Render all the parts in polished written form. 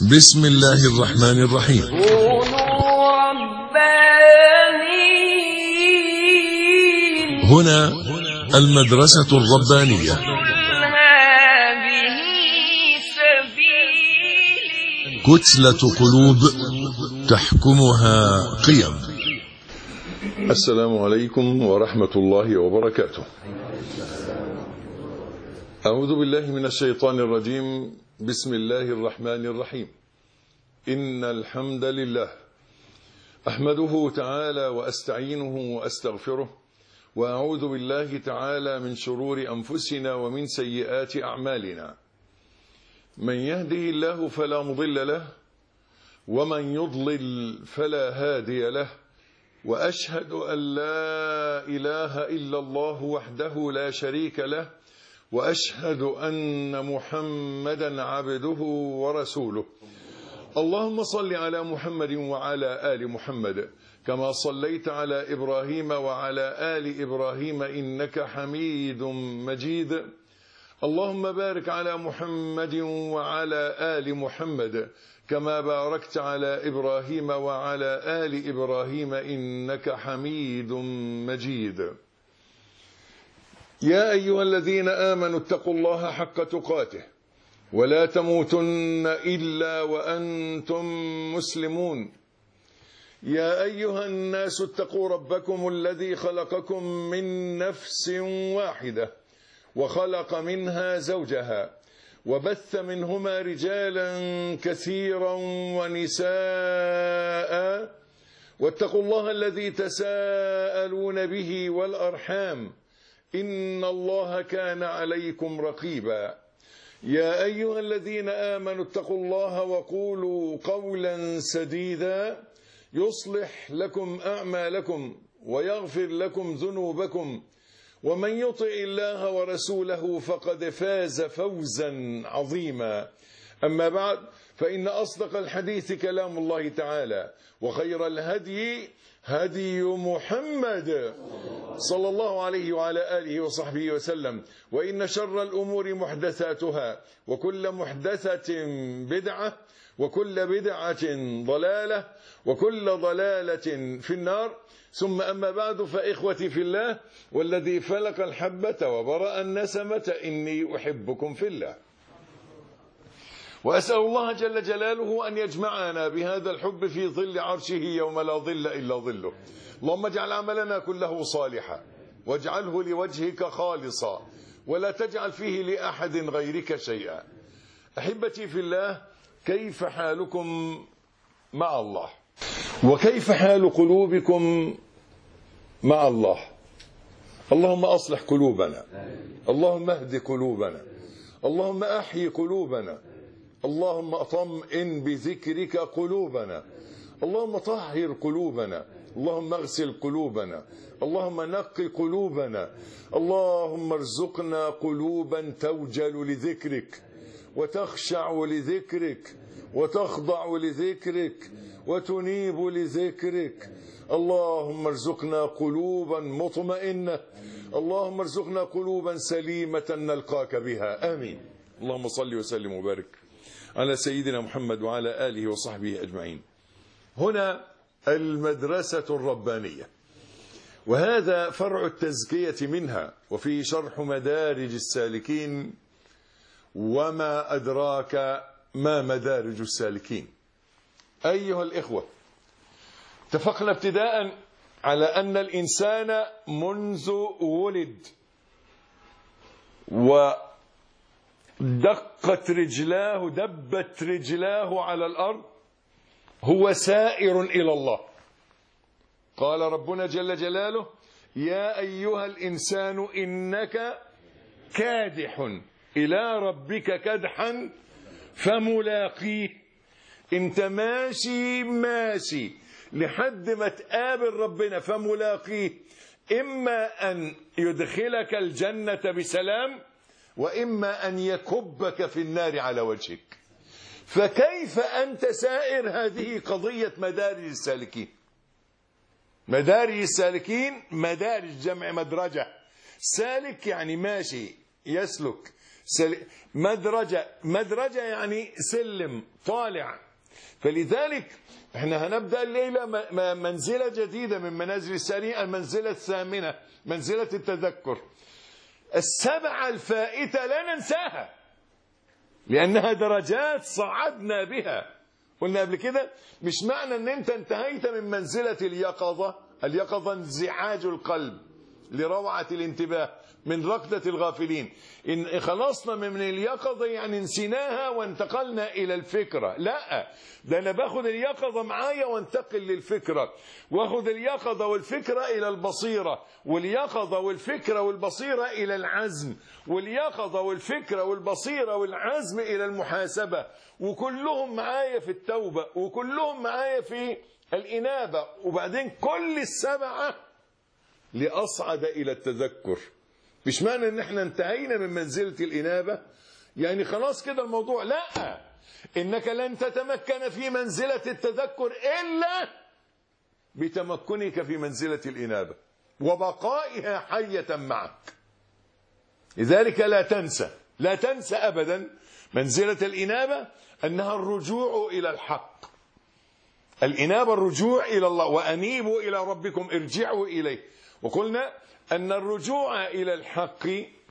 بسم الله الرحمن الرحيم. كونوا ربانيين. هنا المدرسة الربانية. هذه سبيلي. كتلة قلوب تحكمها قيم. السلام عليكم ورحمة الله وبركاته. أعوذ بالله من الشيطان الرجيم. بسم الله الرحمن الرحيم. إن الحمد لله أحمده تعالى وأستعينه وأستغفره، وأعوذ بالله تعالى من شرور أنفسنا ومن سيئات أعمالنا. من يهده الله فلا مضل له، ومن يضلل فلا هادي له، وأشهد أن لا إله إلا الله وحده لا شريك له، وأشهد أن محمدا عبده ورسوله. اللهم صل على محمد وعلى آل محمد كما صليت على إبراهيم وعلى آل إبراهيم إنك حميد مجيد. اللهم بارك على محمد وعلى آل محمد كما باركت على إبراهيم وعلى آل إبراهيم إنك حميد مجيد. يا أيها الذين آمنوا اتقوا الله حق تقاته ولا تموتن إلا وأنتم مسلمون. يا أيها الناس اتقوا ربكم الذي خلقكم من نفس واحدة وخلق منها زوجها وبث منهما رجالا كثيرا ونساء، واتقوا الله الذي تساءلون به والأرحام إن الله كان عليكم رقيبا. يا أيها الذين آمنوا اتقوا الله وقولوا قولا سديدا يصلح لكم أعمالكم ويغفر لكم ذنوبكم، ومن يطع الله ورسوله فقد فاز فوزا عظيما. أما بعد، فإن أصدق الحديث كلام الله تعالى، وخير الهدي هدي محمد صلى الله عليه وعلى آله وصحبه وسلم، وإن شر الأمور محدثاتها، وكل محدثة بدعة، وكل بدعة ضلالة، وكل ضلالة في النار. ثم أما بعد، فإخوتي في الله والذي فلق الحبة وبرأ النسمة إني أحبكم في الله، وأسأل الله جل جلاله أن يجمعنا بهذا الحب في ظل عرشه يوم لا ظل إلا ظله. اللهم اجعل عملنا كله صالحا، واجعله لوجهك خالصا، ولا تجعل فيه لأحد غيرك شيئا. أحبتي في الله، كيف حالكم مع الله؟ وكيف حال قلوبكم مع الله؟ اللهم أصلح قلوبنا، اللهم اهد قلوبنا، اللهم أحيي قلوبنا، اللهم اطمئن بذكرك قلوبنا، اللهم طهر قلوبنا، اللهم اغسل قلوبنا، اللهم نقي قلوبنا، اللهم ارزقنا قلوبا توجل لذكرك وتخشع لذكرك وتخضع لذكرك وتنيب لذكرك. اللهم ارزقنا قلوبا مطمئنة، اللهم ارزقنا قلوبا سليمة نلقاك بها، آمين. اللهم صل وسلم وبارك على سيدنا محمد وعلى آله وصحبه أجمعين. هنا المدرسة الربانية، وهذا فرع التزكية منها، وفي شرح مدارج السالكين. وما أدراك ما مدارج السالكين؟ أيها الإخوة، اتفقنا ابتداء على أن الإنسان منذ ولد ودقت رجلاه، دبت رجلاه على الأرض، هو سائر إلى الله. قال ربنا جل جلاله: يا أيها الإنسان إنك كادح إلى ربك كدحا فملاقيه. انت ماشي لحد ما تقابل ربنا فملاقيه، إما أن يدخلك الجنة بسلام، وإما أن يكبك في النار على وجهك. فكيف أنت سائر؟ هذه قضية مدارج السالكين. مدارج السالكين، مدارج جمع مدرجة، سالك يعني ماشي يسلك، مدرجة يعني سلم طالع. فلذلك احنا هنبدأ الليلة منزلة جديدة من منازل السارين، المنزلة الثامنة، منزلة التذكر. السبعة الفائتة لا ننساها لأنها درجات صعدنا بها. قلنا قبل كده مش معنى ان انت انتهيت من منزلة اليقظة انزعاج القلب لروعة الانتباه من ركضة الغافلين، إن خلصنا من اليقظة يعني نسيناها وانتقلنا إلى الفكرة. لا، ده أنا باخد اليقظة معايا وانتقل للفكرة، واخد اليقظة والفكرة إلى البصيرة، واليقظة والفكرة والبصيرة إلى العزم، واليقظة والفكرة والبصيرة والعزم إلى المحاسبة، وكلهم معايا في التوبة، وكلهم معايا في الإنابة، وبعدين كل السبعة لأصعد إلى التذكر. مش معنى ان احنا انتهينا من منزلة الإنابة يعني خلاص كده الموضوع، لا، انك لن تتمكن في منزلة التذكر إلا بتمكنك في منزلة الإنابة وبقائها حية معك. لذلك لا تنسى أبدا منزلة الإنابة أنها الرجوع إلى الحق. الإنابة الرجوع إلى الله، وأنيبوا إلى ربكم ارجعوا إليه. وقلنا أن الرجوع إلى الحق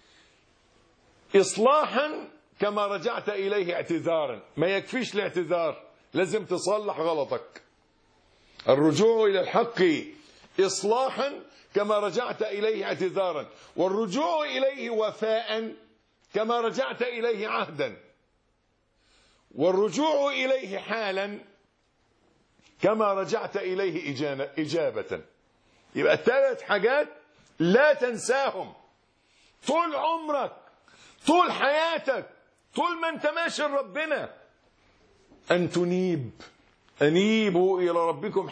إصلاحا كما رجعت إليه اعتذارا. ما يكفيش الاعتذار، لازم تصلح غلطك. الرجوع إلى الحق إصلاحا كما رجعت إليه اعتذارا، والرجوع إليه وفاء كما رجعت إليه عهدا، والرجوع إليه حالا كما رجعت إليه إجابة. يبقى 3 حاجات لا تنساهم طول عمرك، طول حياتك، طول ما انت ماشي لربنا. أن تنيب، أنيبوا إلى ربكم.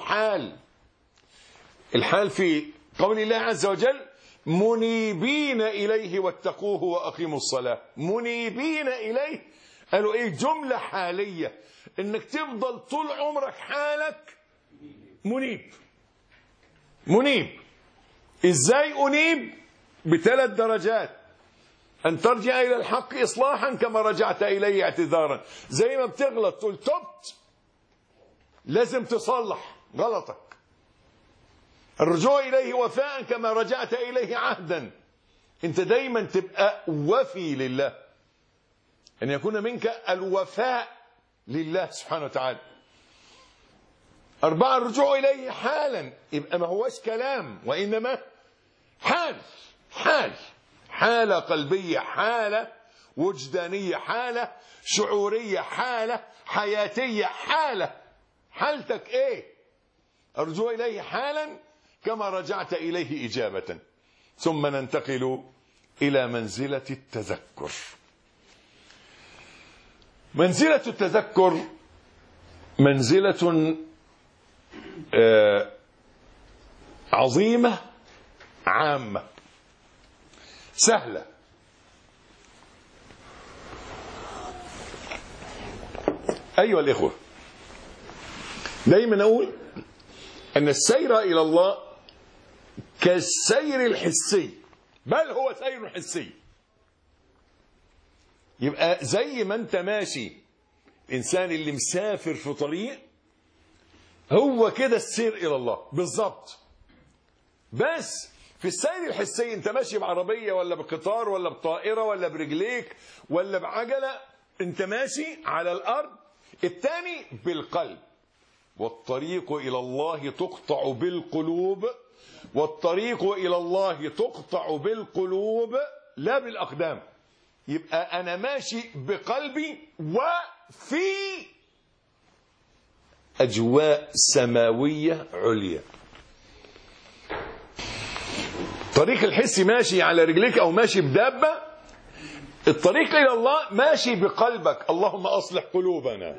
الحال في قول الله عز وجل منيبين إليه واتقوه وأقيموا الصلاة. منيبين إليه، قالوا إيه؟ جملة حالية، إنك تفضل طول عمرك حالك منيب. إزاي أنيب؟ ب3 درجات. أن ترجع إلى الحق إصلاحا كما رجعت إليه اعتذارا. زي ما بتغلط تقول تبت، لازم تصلح غلطك. الرجوع إليه وفاء كما رجعت إليه عهدا، أنت دايما تبقى وفي لله، أن يكون منك الوفاء لله سبحانه وتعالى. 4 الرجوع إليه حالا، يبقى ما هوش كلام وإنما حالة قلبية، حالة وجدانية، حالة شعورية، حالة حياتية، حالتك إيه؟ الرجوع إليه حالا كما رجعت إليه إجابة. ثم ننتقل إلى منزلة التذكر. منزلة التذكر منزلة عظيمة عامة سهلة. أيها الإخوة، دايما أقول أن السير إلى الله كالسير الحسي، بل هو سير حسي. يبقى زي ما أنت ماشي، الإنسان اللي مسافر في طريق، هو كده السير إلى الله بالضبط. بس في السير الحسي أنت ماشي بعربية ولا بقطار ولا بطائرة ولا برجليك ولا بعجلة، أنت ماشي على الأرض. الثاني بالقلب، والطريق إلى الله تقطع بالقلوب، والطريق إلى الله تقطع بالقلوب لا بالأقدام. يبقى أنا ماشي بقلبي وفي أجواء سماوية عليا. طريق الحس ماشي على رجليك أو ماشي بدابة، الطريق إلى الله ماشي بقلبك. اللهم أصلح قلوبنا،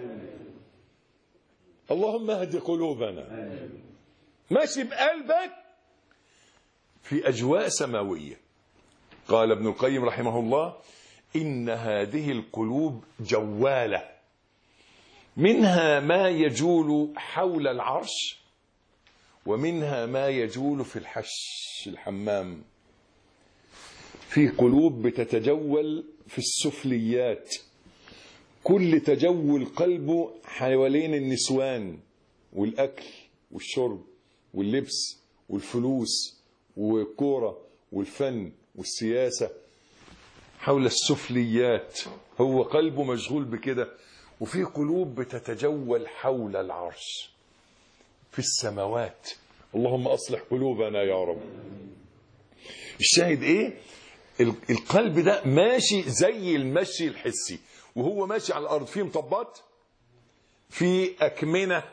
اللهم اهد قلوبنا. ماشي بقلبك في أجواء سماوية. قال ابن القيم رحمه الله إن هذه القلوب جوالة، منها ما يجول حول العرش، ومنها ما يجول في الحمام. في قلوب بتتجول في السفليات، كل تجول قلبه حوالين النسوان والأكل والشرب واللبس والفلوس والكورة والفن والسياسة، حول السفليات. هو قلبه مشغول بكده. وفي قلوب بتتجول حول العرش في السماوات. اللهم أصلح قلوبنا يا رب. الشاهد إيه؟ القلب ده ماشي زي المشي الحسي، وهو ماشي على الأرض فيه مطبات، في أكمنة،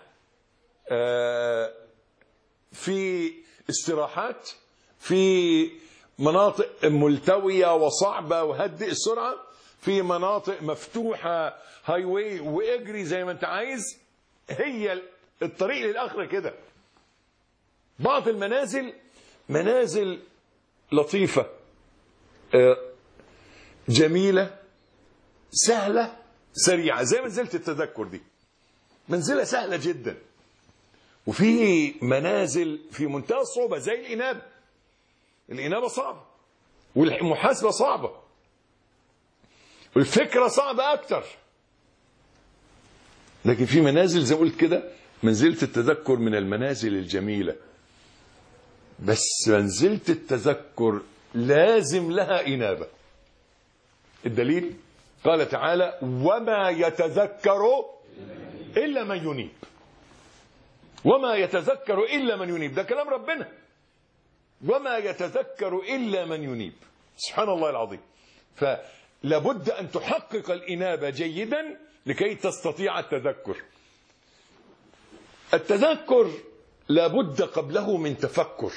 في استراحات، في مناطق ملتوية وصعبة وهدئ السرعة، في مناطق مفتوحة هاي واي واجري زي ما انت عايز. هي الطريق للآخرة كده. بعض المنازل منازل لطيفة جميلة سهلة سريعة، زي منزلة التذكر دي، منزلة سهلة جدا. وفي منازل في منتهى الصعوبة زي الإنابة. الإنابة صعبة، والمحاسبة صعبة، والفكرة صعبة أكتر. لكن في منازل زي ما قلت كده، منزلة التذكر من المنازل الجميلة. بس منزلة التذكر لازم لها إنابة. الدليل قال تعالى: وما يتذكر إلا من ينيب. وما يتذكر إلا من ينيب، ده كلام ربنا. وما يتذكر إلا من ينيب. سبحان الله العظيم. فلابد أن تحقق الإنابة جيدا لكي تستطيع التذكر. التذكر لابد قبله من تفكر.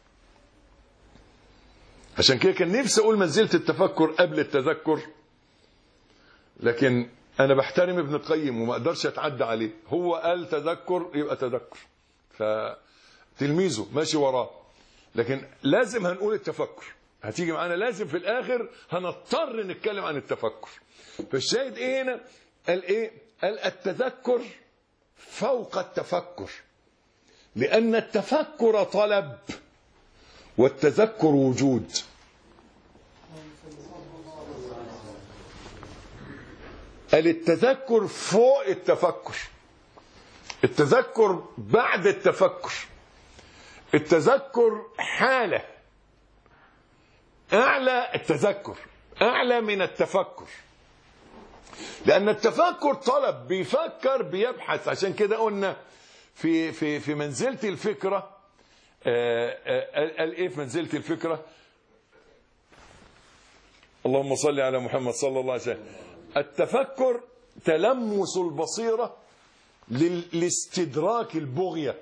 عشان كده كان نفسي أقول منزلة التفكر قبل التذكر، لكن أنا بحترم ابن القيم وما أقدرش أتعدى عليه. هو قال تذكر يبقى تذكر، فتلميذه ماشي وراه. لكن لازم هنقول التفكر، هتيجي معانا لازم في الآخر هنضطر نتكلم عن التفكر. فالشاهد إيه هنا؟ قال إيه؟ قال التذكر فوق التفكر، لأن التفكر طلب والتذكر وجود. قال التذكر فوق التفكر، التذكر بعد التفكر، التذكر حالة أعلى، التذكر أعلى من التفكر. لأن التفكر طلب، بيفكر بيبحث. عشان كده قلنا في منزلة الفكرة، قال إيه في منزلة الفكرة؟ اللهم صل على محمد صلى الله عليه وسلم. التفكر تلمس البصيرة لاستدراك البغية.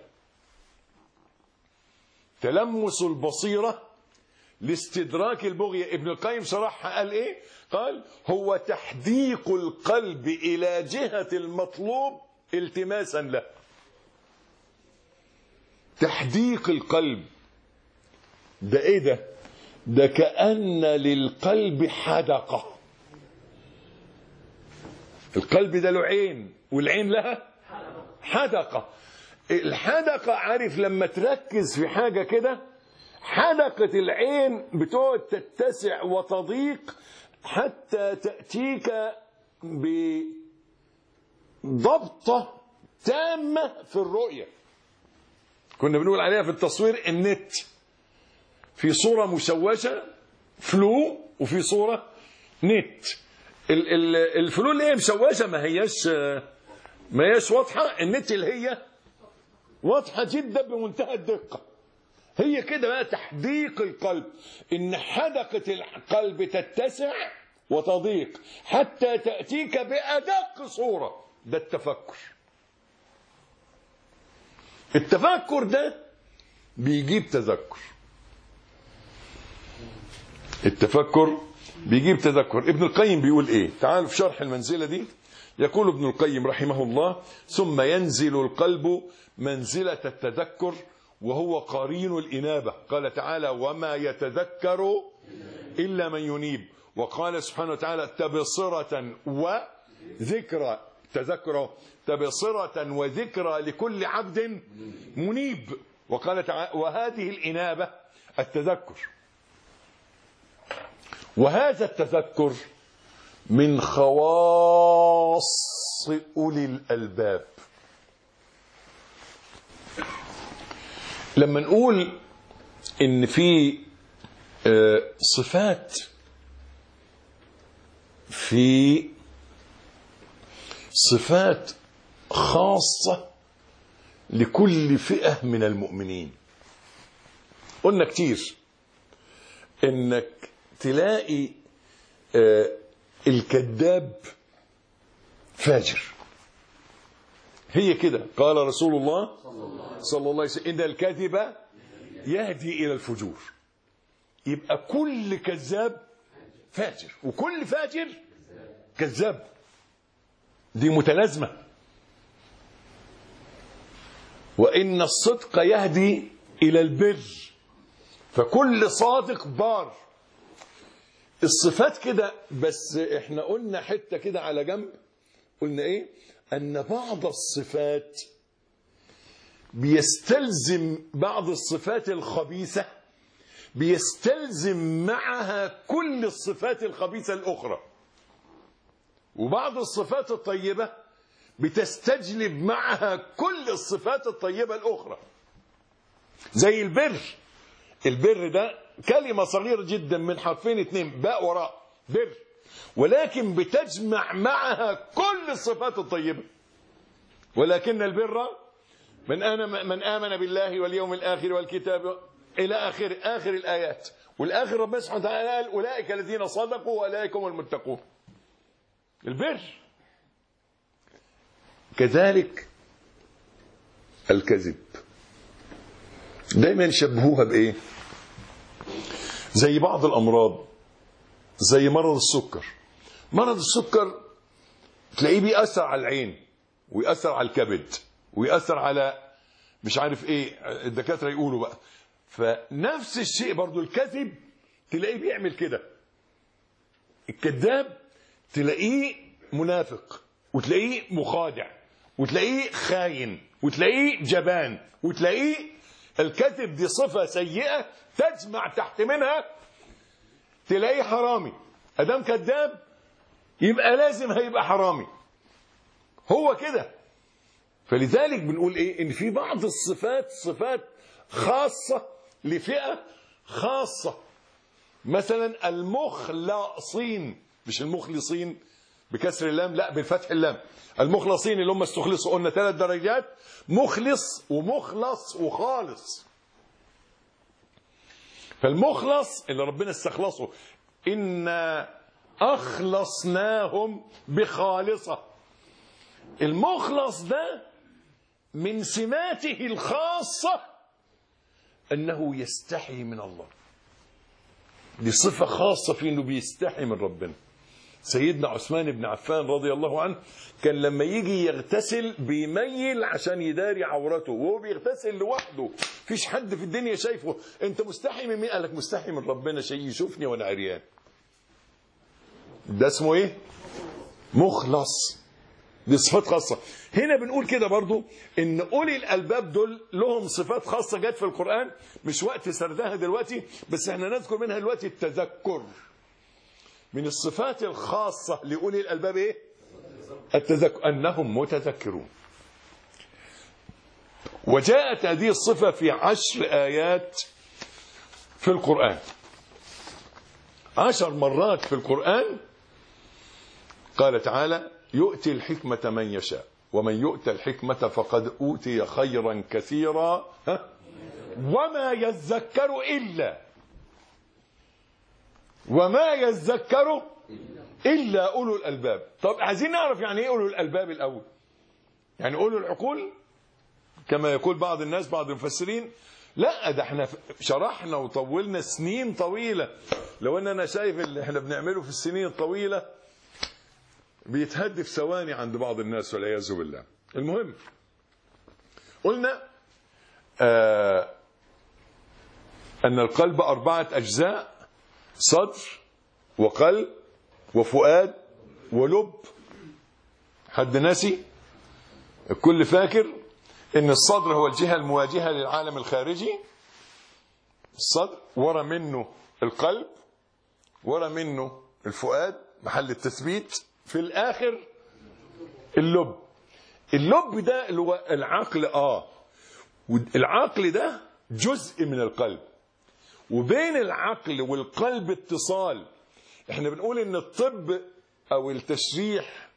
تلمس البصيرة لاستدراك البغية. ابن القيم شرحها قال ايه؟ قال هو تحديق القلب الى جهة المطلوب التماسا له. تحديق القلب ده ايه ده؟ ده كأن للقلب حدقة. القلب ده له عين، والعين لها حدقة. الحدقة عارف لما تركز في حاجة كده، حدقة العين بتقعد تتسع وتضيق حتى تأتيك بضبطة تامة في الرؤية. كنا بنقول عليها في التصوير النت، في صورة مشوشة فلو، وفي صورة نت. الفلو اللي هي مشوشة ما هياش واضحة، النت اللي هي واضحة جدا بمنتهى الدقة. هي كده بقى تحديق القلب، إن حدقة القلب تتسع وتضيق حتى تأتيك بأدق صورة. ده التفكر. التفكر ده بيجيب تذكر. التفكر بيجيب تذكر. ابن القيم بيقول ايه؟ تعالوا في شرح المنزلة دي. يقول ابن القيم رحمه الله: ثم ينزل القلب منزلة التذكر وهو قرين الإنابة. قال تعالى: وما يتذكر إلا من ينيب. وقال سبحانه وتعالى: تبصرة وذكرى. تذكر تبصرة وذكرى لكل عبد منيب. وقال تعالى: وهذه الإنابة التذكر. وهذا التذكر من خواص أولي الألباب. لما نقول إن في صفات خاصة لكل فئة من المؤمنين. قلنا كتير إنك تلاقي الكذاب فاجر، هي كده. قال رسول الله صلى الله عليه وسلم إن الكذب يهدي إلى الفجور. يبقى كل كذاب فاجر وكل فاجر كذاب، دي متلازمة. وإن الصدق يهدي إلى البر، فكل صادق بار. الصفات كده. بس احنا قلنا حتة كده على جنب، قلنا ايه؟ ان بعض الصفات بيستلزم بعض الصفات الخبيثة بيستلزم معها كل الصفات الخبيثة الأخرى، وبعض الصفات الطيبة بتستجلب معها كل الصفات الطيبة الأخرى. زي البر. البر ده كلمة صغيرة جدا من حرفين 2 باء وراء، بر، ولكن بتجمع معها كل الصفات الطيبة. ولكن البر من آمن بالله واليوم الآخر والكتاب إلى آخر الآيات. والآخر ربنا سبحانه وتعالى قال أولئك الذين صدقوا وأولئك هم المتقون. البر. كذلك الكذب دايما يشبهوها بإيه؟ زي بعض الأمراض، زي مرض السكر. مرض السكر تلاقيه بيأثر على العين ويأثر على الكبد ويأثر على مش عارف ايه، الدكاترة يقولوا بقى. فنفس الشيء برضو الكذب تلاقيه بيعمل كده. الكذاب تلاقيه منافق، وتلاقيه مخادع، وتلاقيه خاين، وتلاقيه جبان، وتلاقيه الكذب دي صفة سيئة تجمع تحت منها تلاقيه حرامي. ادام كذاب يبقى لازم هيبقى حرامي، هو كده. فلذلك بنقول ايه؟ ان في بعض الصفات صفات خاصة لفئة خاصة. مثلا المخلصين، مش المخلصين بكسر اللام، لا بالفتح اللام. المخلصين اللي هم استخلصوا، قلنا 3 درجات: مخلص ومخلص وخالص. فالمخلص اللي ربنا استخلصه، إنا أخلصناهم بخالصة. المخلص ده من سماته الخاصة أنه يستحي من الله. دي صفة خاصة في أنه بيستحي من ربنا. سيدنا عثمان بن عفان رضي الله عنه كان لما يجي يغتسل بيميل عشان يداري عورته، وهو بيغتسل لوحده، فيش حد في الدنيا شايفه. انت مستحي من مين؟ قال لك مستحي من ربنا، شيء يشوفني وانا عريان. ده اسمه ايه؟ مخلص. دي صفات خاصة. هنا بنقول كده برضو ان اولي الالباب دول لهم صفات خاصة جت في القرآن، مش وقت سردها دلوقتي، بس احنا نذكر منها دلوقتي التذكر. من الصفات الخاصة لأولي الألباب إيه؟ التذكر، أنهم متذكرون. وجاءت هذه الصفة في 10 آيات في القرآن. 10 مرات في القرآن قال تعالى: يؤتي الحكمة من يشاء ومن يؤتى الحكمة فقد أوتي خيرا كثيرا وما يذكر إلا أولو الألباب. طب عايزين نعرف يعني إيه أولو الألباب الأول. يعني أولو العقول كما يقول بعض الناس، بعض المفسرين؟ لا، ده احنا شرحنا وطولنا سنين طويلة. لو أنا شايف اللي احنا بنعمله في السنين الطويلة بيتهد في ثواني عند بعض الناس والعياذ بالله. المهم قلنا أن القلب 4 أجزاء: صدر وقلب وفؤاد ولب. حد ناسي؟ الكل فاكر ان الصدر هو الجهة المواجهة للعالم الخارجي. الصدر ورا منه القلب، ورا منه الفؤاد، محل التثبيت، في الآخر اللب. اللب ده اللي هو العقل. العقل ده جزء من القلب، وبين العقل والقلب اتصال. احنا بنقول ان الطب او التشريح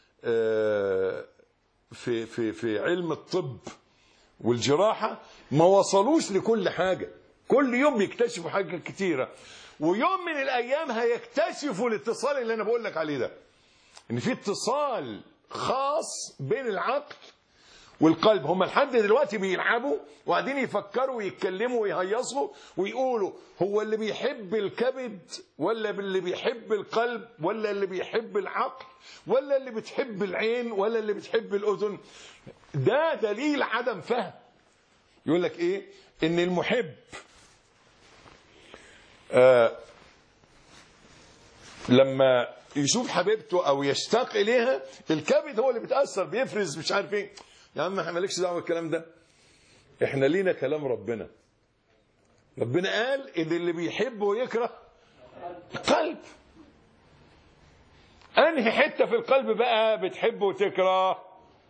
في علم الطب والجراحة ما وصلوش لكل حاجة. كل يوم بيكتشفوا حاجات كتيرة، ويوم من الأيام هيكتشفوا الاتصال اللي أنا بقول لك عليه ده، إن في اتصال خاص بين العقل والقلب. هم لحد دلوقتي بيلعبوا وقاعدين يفكروا ويتكلموا ويهيصوا ويقولوا هو اللي بيحب الكبد ولا اللي بيحب القلب ولا اللي بيحب العقل ولا اللي بتحب العين ولا اللي بتحب الأذن. ده دليل عدم فهم. يقول لك ايه؟ ان المحب لما يشوف حبيبته او يشتاق اليها الكبد هو اللي بيتاثر، بيفرز مش عارف ايه. يا عم احنا مالكش دعوه بالكلام ده، احنا لينا كلام ربنا. ربنا قال ان اللي بيحب ويكره القلب. انهي حته في القلب بقى بتحب وتكره؟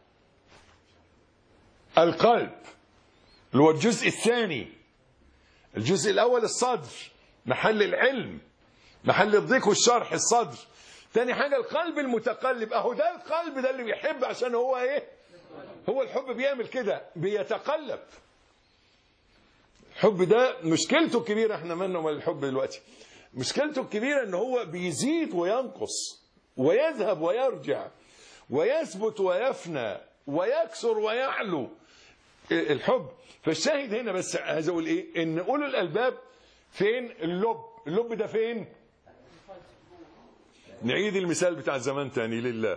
القلب اللي هو الجزء الثاني. الجزء الاول الصدر، محل العلم، محل الضيق والشرح، الصدر. تاني حاجه القلب المتقلب. اهو ده القلب ده اللي بيحب، عشان هو ايه؟ هو الحب بيعمل كده، بيتقلب. الحب ده مشكلته الكبيره، احنا مالنا ومال الحب دلوقتي. مشكلته الكبيره ان هو بيزيد وينقص ويذهب ويرجع ويثبت ويفنى ويكسر ويعلو الحب. فالشاهد هنا بس عايز اقول ايه؟ ان اولو الالباب فين؟ اللب. اللب ده فين؟ نعيد المثال بتاع زمان تاني لله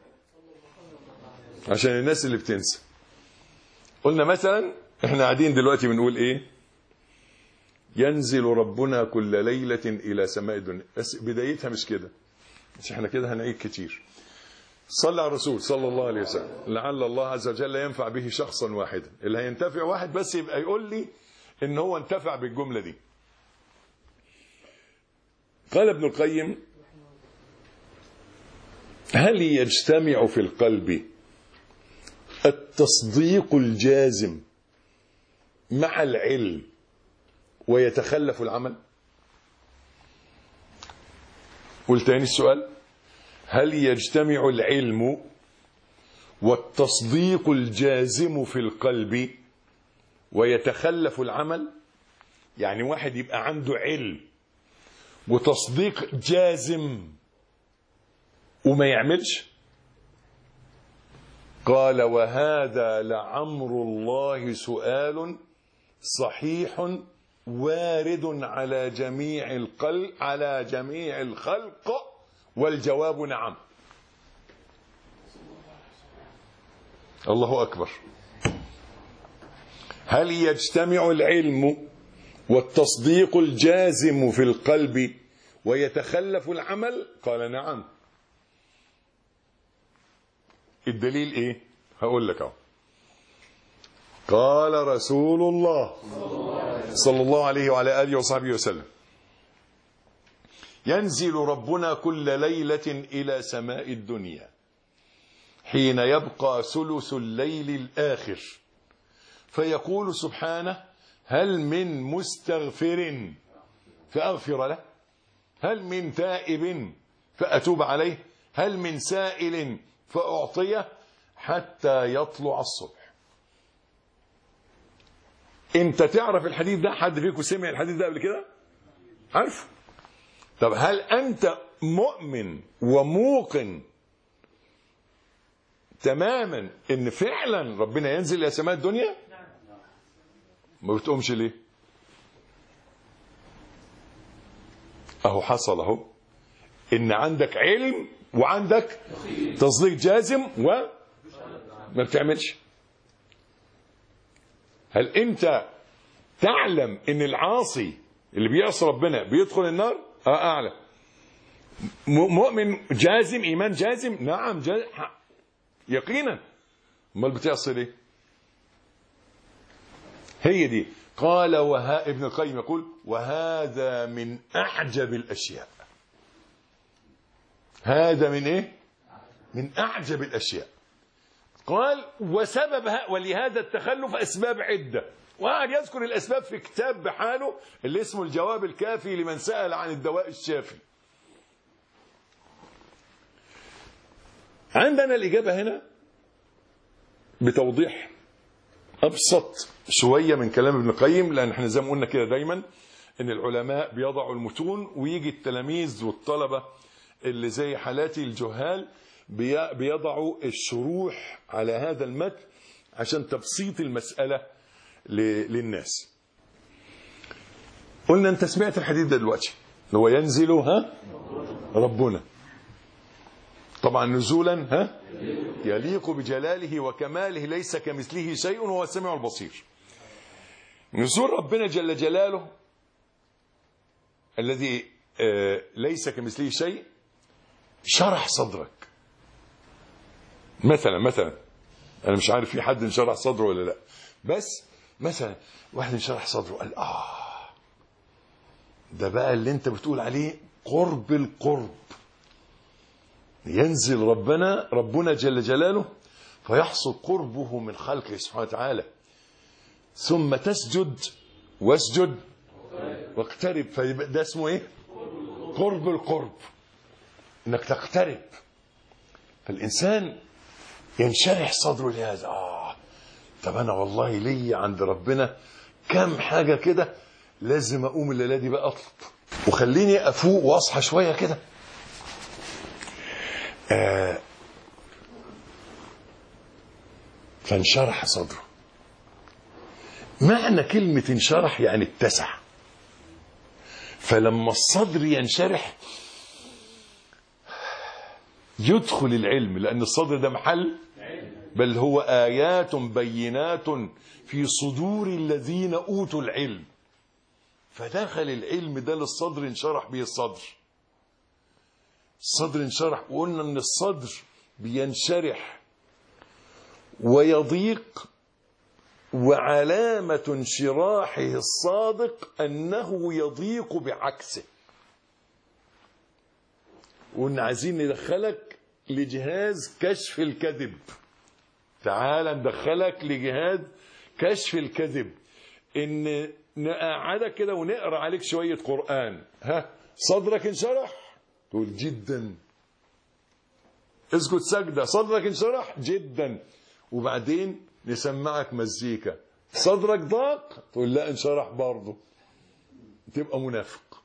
عشان الناس اللي بتنسى. قلنا مثلا احنا قاعدين دلوقتي بنقول ايه؟ ينزل ربنا كل ليلة الى سماء الدنيا. بس بدايتها مش كده، مش احنا كده هنعيد كتير. صلى على الرسول صلى الله عليه وسلم، لعل الله عز وجل ينفع به شخصا واحدا. اللي هينتفع واحد بس يبقى يقول لي ان هو انتفع بالجملة دي. قال ابن القيم: هل يجتمع في القلب التصديق الجازم مع العلم ويتخلف العمل؟ قلت تاني السؤال: هل يجتمع العلم والتصديق الجازم في القلب ويتخلف العمل؟ يعني واحد يبقى عنده علم وتصديق جازم وما يعملش. قال: وهذا لعمر الله سؤال صحيح وارد على جميع الخلق، والجواب نعم. الله أكبر. هل يجتمع العلم والتصديق الجازم في القلب ويتخلف العمل؟ قال: نعم. الدليل ايه؟ هقول لك اهو. قال رسول الله صلى الله عليه وعلى آله وصحبه وسلم: ينزل ربنا كل ليلة إلى سماء الدنيا حين يبقى ثلث الليل الآخر، فيقول سبحانه: هل من مستغفر فأغفر له؟ هل من تائب فأتوب عليه؟ هل من سائل فأعطيه؟ حتى يطلع الصبح. انت تعرف الحديث ده؟ حد فيكم سمع الحديث ده قبل كده؟ عارفه؟ طب هل انت مؤمن وموقن تماما ان فعلا ربنا ينزل الى سماء الدنيا؟ ما بتقومش ليه؟ اهو حصل اهو، ان عندك علم وعندك تصديق جازم وما بتعملش. هل انت تعلم ان العاصي اللي بيعصي ربنا بيدخل النار؟ اعلم. مؤمن جازم، ايمان جازم؟ نعم جازم يقينا. امال بتعصي ليه؟ هي دي. قال ابن القيم يقول: وهذا من اعجب الاشياء. هذا من ايه؟ من اعجب الاشياء. قال ولهذا التخلف اسباب عده، وقعد يذكر الاسباب في كتاب بحاله اللي اسمه الجواب الكافي لمن سأل عن الدواء الشافي. عندنا الاجابه هنا بتوضيح ابسط شويه من كلام ابن القيم، لان احنا زي ما قلنا كده دايما ان العلماء بيضعوا المتون ويجي التلاميذ والطلبه اللي زي حالاتي الجهال بيضعوا الشروح على هذا المتن عشان تبسيط المساله للناس. قلنا انت سمعت الحديث ده دلوقتي، هو ينزل ربنا طبعا نزولا يليق بجلاله وكماله، ليس كمثله شيء وهو السميع البصير. نزول ربنا جل جلاله الذي ليس كمثله شيء شرح صدرك. مثلا انا مش عارف في حد انشرح صدره ولا لا، بس مثلا واحد انشرح صدره قال ده بقى اللي انت بتقول عليه قرب القرب. ينزل ربنا جل جلاله فيحصل قربه من خلقه سبحانه وتعالى، ثم تسجد واسجد واقترب، فده اسمه ايه؟ قرب القرب، انك تقترب. فالانسان ينشرح صدره لهذا. طب انا والله لي عند ربنا كم حاجه كده لازم اقوم الليله دي بقى اطلب، وخليني افوق واصحى شويه كده. فانشرح صدره. معنى كلمة انشرح يعني اتسع. فلما الصدر ينشرح يدخل العلم، لأن الصدر ده محل، بل هو آيات بينات في صدور الذين أوتوا العلم. فدخل العلم ده للصدر، انشرح به الصدر. الصدر انشرح، وقلنا ان الصدر بينشرح ويضيق، وعلامة انشراحه الصادق أنه يضيق بعكسه. وقلنا عايزين ندخلك لجهاز كشف الكذب. تعال ندخلك لجهاز كشف الكذب، ان نقعدك كده ونقرأ عليك شوية قرآن. صدرك انشرح؟ تقول جدا. اسجد سجدة، صدرك انشرح جدا. وبعدين نسمعك مزيكا، صدرك ضاق؟ تقول لا انشرح برضه. تبقى منافق.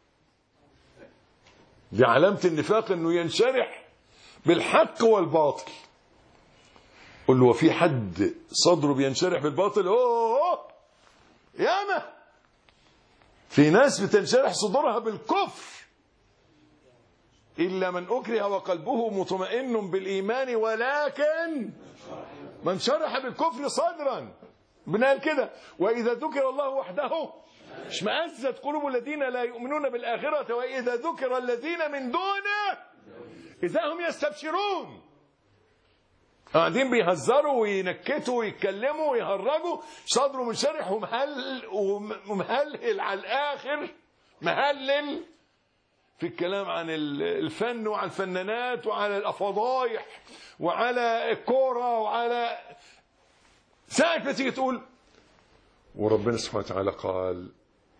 دي علامة النفاق، انه ينشرح بالحق والباطل. قل له وفي حد صدره بينشرح بالباطل؟ ياما. في ناس بتنشرح صدورها بالكفر، إلا من أكره وقلبه مطمئن بالإيمان ولكن من شرح بالكفر صدرا. بنقول كده وإذا ذكر الله وحده اشمأزت قلوب الذين لا يؤمنون بالآخرة وإذا ذكر الذين من دونه إذا هم يستبشرون. قاعدين بيهزروا وينكتوا ويتكلموا ويهرجوا، صدره منشرح ومهلل على الآخر، مهلل في الكلام عن الفن وعن الفنانات وعلى الفضايح وعلى الكورة وعلى ساعة ما تيجي تقول وربنا سبحانه وتعالى قال.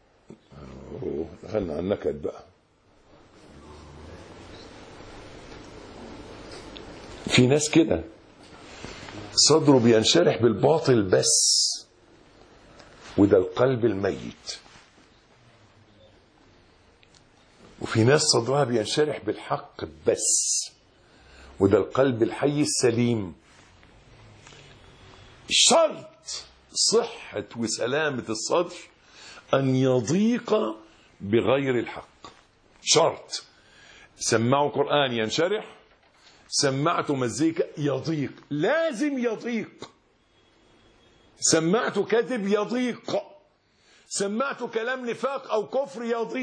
دخلنا على النكد بقى. في ناس كده صدره بينشرح بالباطل بس، وده القلب الميت. وفي ناس صدرها بينشرح بالحق بس، وده القلب الحي السليم. شرط صحة وسلامة الصدر أن يضيق بغير الحق. شرط. سمعوا قرآن ينشرح، سمعت مزيكا يضيق، لازم يضيق. سمعت كذب يضيق، سمعت كلام نفاق أو كفر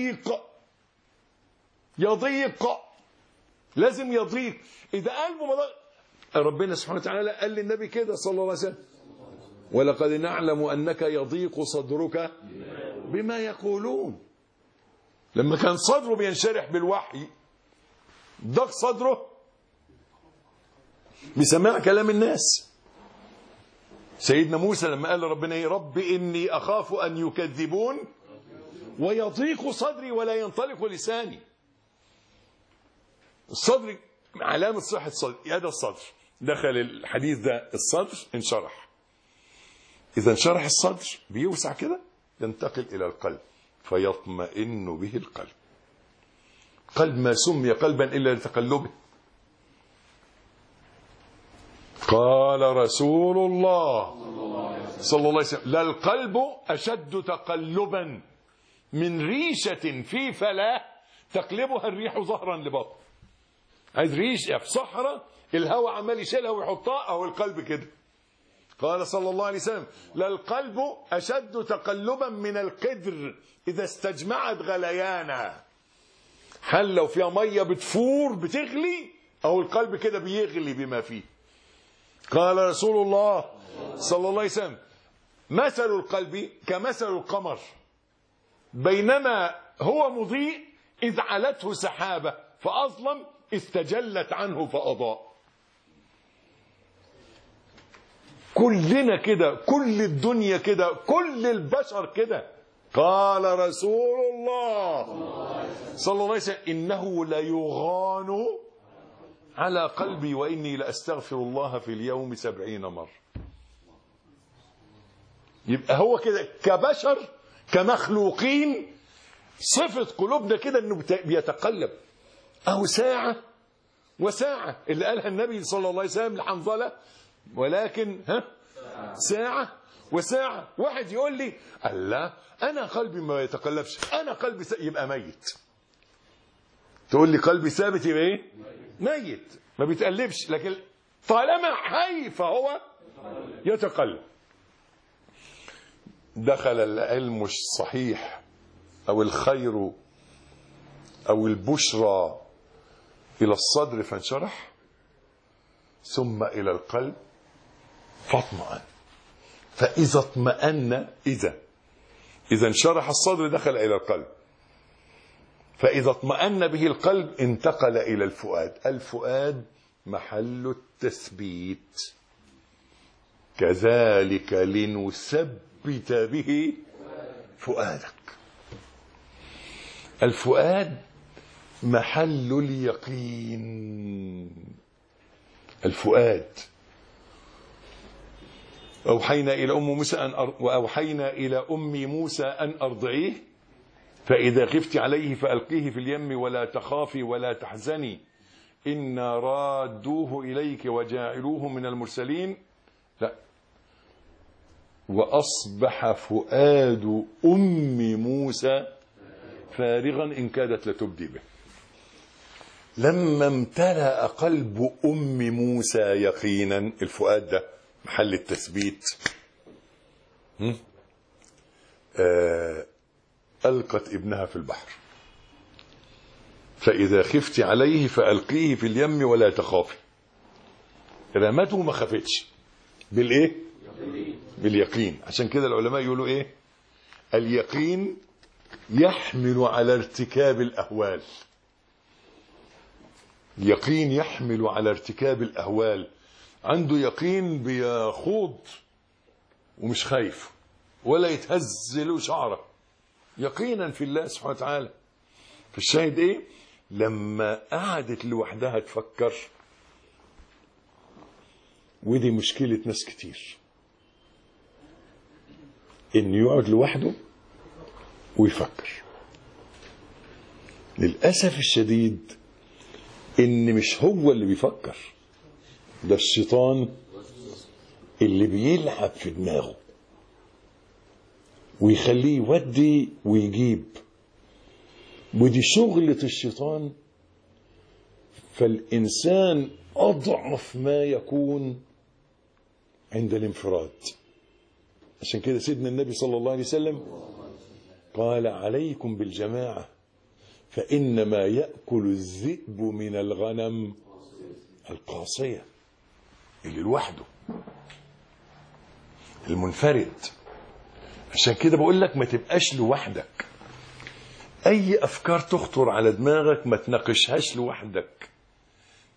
يضيق، لازم يضيق. إذا قلبه مضيق، ربنا سبحانه وتعالى قال للنبي كده صلى الله عليه وسلم ولقد نعلم أنك يضيق صدرك بما يقولون. لما كان صدره بينشرح بالوحي ضاق صدره بسماع كلام الناس. سيدنا موسى لما قال لربنا ايه؟ رب اني اخاف ان يكذبون ويضيق صدري ولا ينطلق لساني. الصدر علامة صحة الصدر، هذا الصدر. دخل الحديث ده الصدر انشرح. إذا انشرح الصدر بيوسع كده ينتقل إلى القلب فيطمئن به القلب. قلب ما سمي قلبا إلا لتقلبه. قال رسول الله صلى الله عليه وسلم للقلب أشد تقلبا من ريشة في فلاة تقلبها الريح ظهرا لبطن. عايز ريشة في صحراء الهواء عمال يشيلها ويحطها، أو القلب كده. قال صلى الله عليه وسلم للقلب أشد تقلبا من القدر إذا استجمعت غليانا. حل لو فيها مية بتفور بتغلي، أو القلب كده بيغلي بما فيه. قال رسول الله صلى الله عليه وسلم مثل القلب كمثل القمر بينما هو مضيء إذ علته سحابة فأظلم استجلت عنه فأضاء. كلنا كده، كل الدنيا كده، كل البشر كده. قال رسول الله صلى الله عليه وسلم إنه ليغان على قلبي وإني لأستغفر الله في اليوم 70 مرة. يبقى هو كده كبشر كمخلوقين صفة قلوبنا كده انه بيتقلب. اهو ساعة وساعة اللي قالها النبي صلى الله عليه وسلم لحنظلة، ولكن ساعة وساعة. واحد يقول لي الله انا قلبي ما يتقلبش، انا قلبي يبقى ميت. تقول لي قلبي ثابت يبقى ايه؟ ميت ما بيتقلبش. لكن طالما حي فهو يتقلب. دخل العلم الصحيح أو الخير أو البشرى إلى الصدر فانشرح، ثم إلى القلب فاطمأن. فإذا اطمأن، إذا انشرح الصدر دخل إلى القلب، فإذا اطمأن به القلب انتقل إلى الفؤاد. الفؤاد محل التثبيت. كذلك لنثبت به فؤادك. الفؤاد محل اليقين. الفؤاد أوحينا إلى أم موسى أن أرضعيه فإذا خفت عليه فألقيه في اليم ولا تخافي ولا تحزني إنا رادوه إليك وجاعلوه من المرسلين. لا، وأصبح فؤاد أم موسى فارغا إن كادت لتبدي به. لما امتلأ قلب أم موسى يقينا، الفؤاد ده محل التثبيت، ألقت ابنها في البحر فإذا خفت عليه فألقيه في اليم ولا تخافي. رمته ما خفتش بالإيه؟ باليقين. عشان كده العلماء يقولوا إيه؟ اليقين يحمل على ارتكاب الأهوال. اليقين يحمل على ارتكاب الأهوال. عنده يقين بيخوض ومش خايف ولا يتهز له شعره، يقينا في الله سبحانه وتعالى. في الشاهد ايه؟ لما قعدت لوحدها تفكر، ودي مشكلة ناس كتير، انه يقعد لوحده ويفكر. للأسف الشديد ان مش هو اللي بيفكر، ده الشيطان اللي بيلعب في دماغه ويخليه يودي ويجيب، ودي شغلة الشيطان. فالإنسان أضعف ما يكون عند الانفراد. عشان كده سيدنا النبي صلى الله عليه وسلم قال عليكم بالجماعة فإنما يأكل الذئب من الغنم القاصية، اللي لوحده المنفرد. عشان كده بقول لك ما تبقاش لوحدك. أي أفكار تخطر على دماغك ما تناقشهاش لوحدك،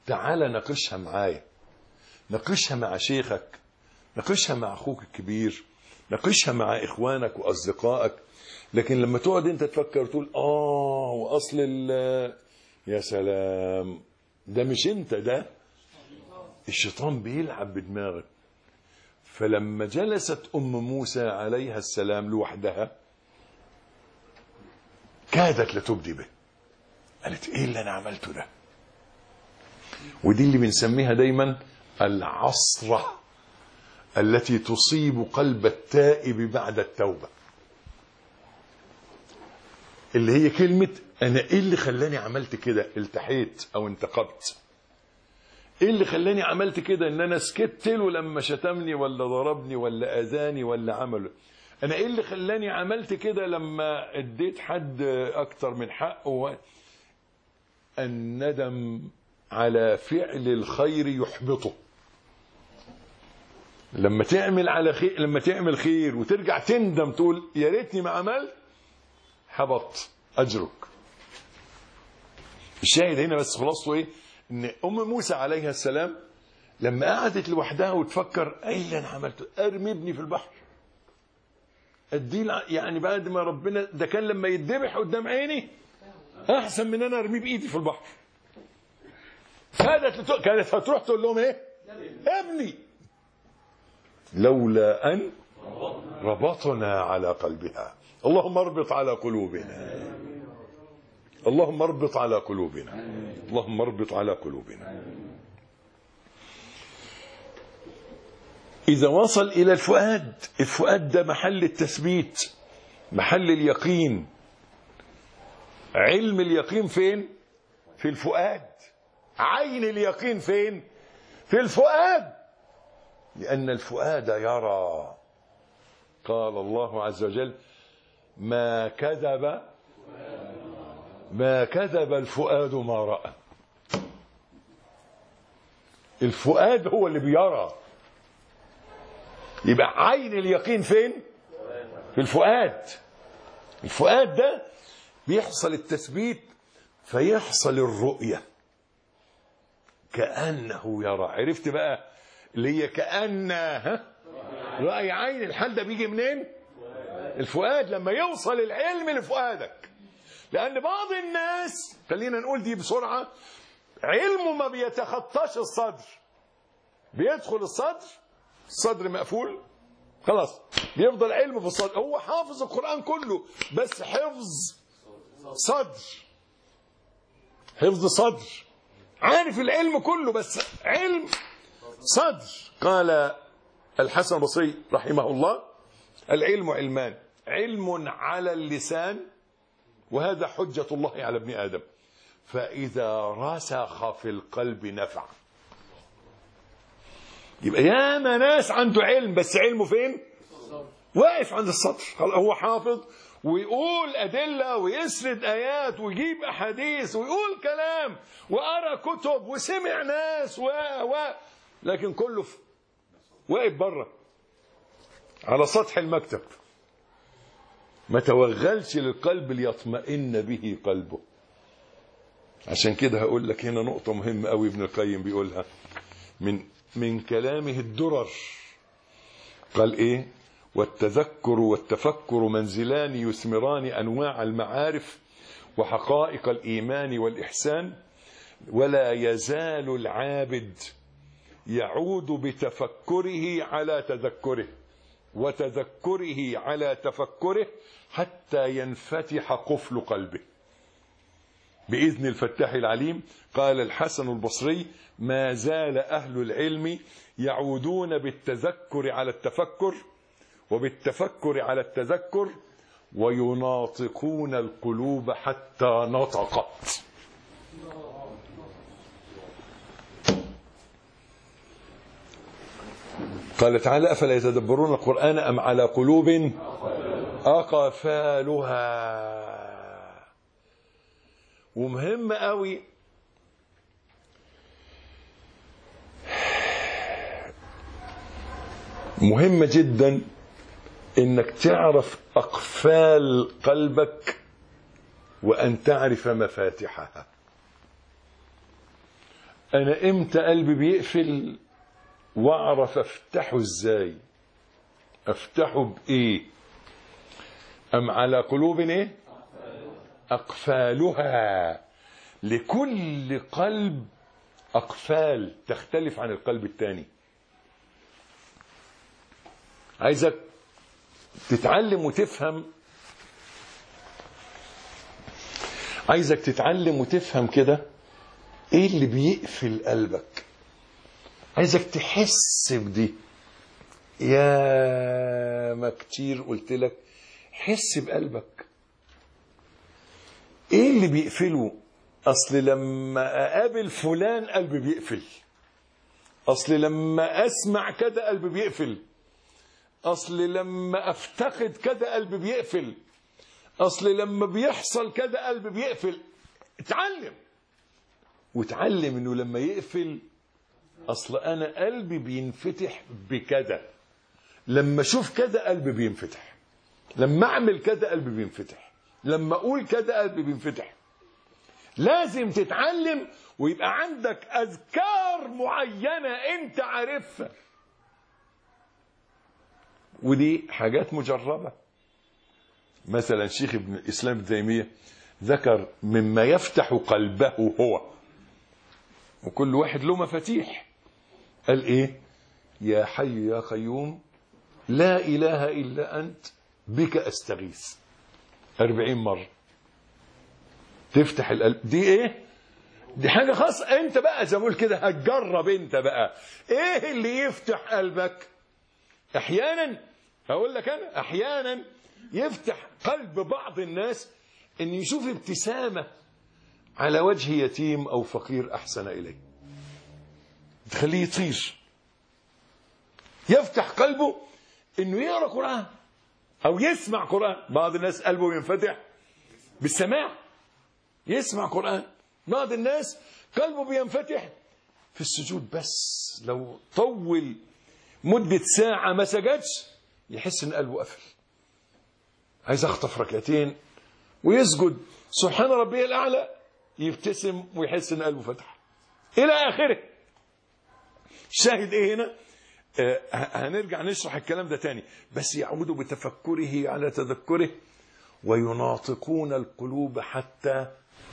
تعال ناقشها معايا، ناقشها مع شيخك، ناقشها مع أخوك الكبير، ناقشها مع إخوانك وأصدقائك. لكن لما تقعد أنت تفكر تقول وأصل يا سلام، ده مش أنت، ده الشيطان بيلعب بدماغك. فلما جلست أم موسى عليها السلام لوحدها كادت لتبدي به، قالت إيه اللي أنا عملته ده؟ ودي اللي بنسميها دايما العصرة التي تصيب قلب التائب بعد التوبة، اللي هي كلمة أنا إيه اللي خلاني عملت كده؟ التحيت أو انتقبت. إيه اللي خلاني عملت كده؟ إن أنا سكت له لما شتمني ولا ضربني ولا أذاني ولا عمله. أنا إيه اللي خلاني عملت كده لما اديت حد أكتر من حقه؟ الندم على فعل الخير يحبطه. لما تعمل على خير، لما تعمل خير وترجع تندم تقول يا ريتني ما عملت، حبط أجرك. الشاهد هنا بس خلاصته إيه؟ إن أم موسى عليها السلام لما قعدت لوحدها وتفكر إيه اللي أنا عملته؟ أرمي ابني في البحر، أديه يعني بعد ما ربنا ده كان لما يتذبح قدام عيني أحسن من أنا أرميه بإيدي في البحر. كانت هتروح تقول لهم إيه؟ ابني، لولا أن ربطنا على قلبها. اللهم اربط على قلوبنا، اللهم اربط على قلوبنا، اللهم اربط على قلوبنا. إذا وصل إلى الفؤاد، الفؤاد ده محل التثبيت، محل اليقين. علم اليقين فين؟ في الفؤاد. عين اليقين فين؟ في الفؤاد، لأن الفؤاد يرى. قال الله عز وجل ما كذب الفؤاد ما رأى. الفؤاد هو اللي بيرى. يبقى عين اليقين فين؟ في الفؤاد. الفؤاد ده بيحصل التثبيت فيحصل الرؤية كأنه يرى. عرفت بقى اللي هي كأنها رأي عين؟ الحال ده بيجي منين؟ الفؤاد. لما يوصل العلم لفؤادك، لأن بعض الناس، خلينا نقول دي بسرعة، علمه ما بيتخطاش الصدر، بيدخل الصدر مقفول خلاص، بيفضل علمه في الصدر. هو حافظ القرآن كله بس حفظ صدر، حفظ صدر، عارف العلم كله بس علم صدر. قال الحسن البصري رحمه الله العلم علمان، علم على اللسان وهذا حجة الله على ابن آدم، فإذا رسخ في القلب نفع. يبقى ياما ناس عنده علم بس علمه فين؟ واقف عند السطر. هو حافظ ويقول أدلة ويسرد آيات ويجيب أحاديث ويقول كلام وقرأ كتب وسمع ناس لكن كله واقف بره على سطح المكتب، ما توغلش للقلب ليطمئن به قلبه. عشان كده هقول لك هنا نقطة مهمة قوي ابن القيم بيقولها من كلامه الدرر. قال ايه؟ والتذكر والتفكر منزلان يثمران انواع المعارف وحقائق الايمان والاحسان، ولا يزال العابد يعود بتفكره على تذكره وتذكره على تفكره حتى ينفتح قفل قلبه بإذن الفتاح العليم. قال الحسن البصري ما زال أهل العلم يعودون بالتذكر على التفكر وبالتفكر على التذكر ويناطقون القلوب حتى نطقت. قال تعالى أفلا يتدبرون القرآن أم على قلوب أقفالها. ومهم قوي مهمة جدا انك تعرف اقفال قلبك وان تعرف مفاتحها. أنا إمتى قلبي بيقفل وأعرف أفتحه إزاي؟ أفتحه بإيه؟ أم على قلوب إيه؟ أقفالها. لكل قلب أقفال تختلف عن القلب الثاني. عايزك تتعلم وتفهم، عايزك تتعلم وتفهم كده ايه اللي بيقفل قلبك. عايزك تحس بدي. يا ما كتير قلت لك حس بقلبك. ايه اللي بيقفله؟ اصل لما اقابل فلان قلبي بيقفل، اصل لما اسمع كده قلبي بيقفل، اصل لما افتقد كده قلبي بيقفل، اصل لما بيحصل كده قلبي بيقفل. اتعلم وتعلم انه لما يقفل اصل انا قلبي بينفتح بكده، لما اشوف كده قلبي بينفتح، لما اعمل كده قلبي بينفتح، لما اقول كده قلبي بينفتح. لازم تتعلم ويبقى عندك اذكار معينة انت عارفها، ودي حاجات مجربة. مثلا شيخ ابن الاسلام ابن تيمية ذكر مما يفتح قلبه هو، وكل واحد له مفاتيح. قال ايه؟ يا حي يا قيوم لا اله الا انت بك استغيث 40 مرة تفتح القلب. دي ايه؟ دي حاجة خاصة انت بقى، زي ما اقول كده هتجرب انت بقى ايه اللي يفتح قلبك. احيانا هقول لك انا، احيانا يفتح قلب بعض الناس ان يشوف ابتسامة على وجه يتيم او فقير احسن اليه تخليه يطير. يفتح قلبه انه يقرأ قرآن او يسمع قرآن. بعض الناس قلبه ينفتح بالسماع، يسمع قرآن. بعض الناس قلبه بينفتح في السجود، بس لو طول مدة ساعة ما سجدش يحس ان قلبه قفل، عايز اخطف ركعتين ويسجد سبحان ربي الأعلى، يبتسم ويحس ان قلبه فتح الى اخره. شاهد ايه هنا؟ هنرجع نشرح الكلام ده تاني، بس يعود بتفكره على تذكره. ويناطقون القلوب حتى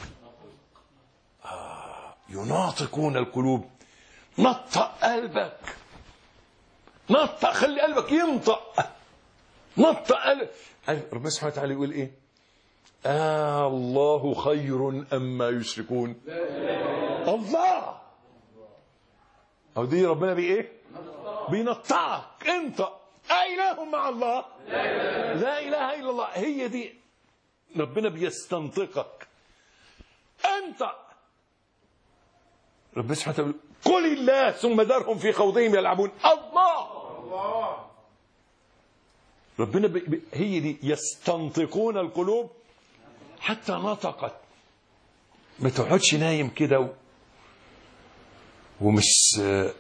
يناطقون القلوب. نطق قلبك، نطق، خلي قلبك ينطق، نطق قلبك. ربنا سبحانه وتعالى يقول ايه؟ الله خير أما يشركون. الله، أو دي ربنا ايه؟ بينطقك. انطق. أإله مع الله؟ لا إله إلا الله. هي دي ربنا بيستنطقك. انطق. ربنا سبحانه وتعالى قل الله ثم ذرهم في خوضهم يلعبون. الله، ربنا هي دي يستنطقون القلوب حتى نطقت. ما تقعدش نايم كده ومش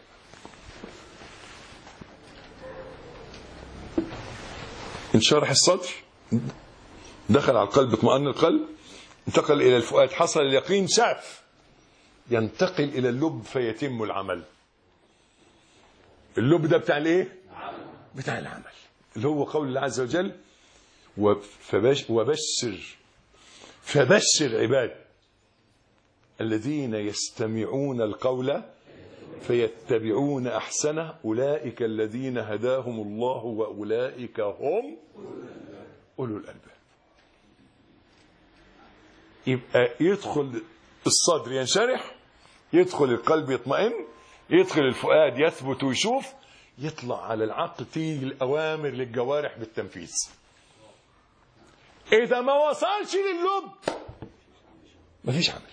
انشرح الصدر، دخل على القلب، اطمأن القلب، انتقل إلى الفؤاد، حصل اليقين، شاف، ينتقل إلى اللب فيتم العمل. اللب ده بتاع الايه؟ بتاع العمل، اللي هو قول الله عز وجل فبشر عباد الذين يستمعون القول فيتبعون أحسنه أولئك الذين هداهم الله وأولئك هم أولو الألباب. يبقى يدخل الصدر ينشرح، يدخل القلب يطمئن، يدخل الفؤاد يثبت ويشوف، يطلع على العقل تيجي الأوامر للجوارح بالتنفيذ. إذا ما وصلش لللب مفيش عمل.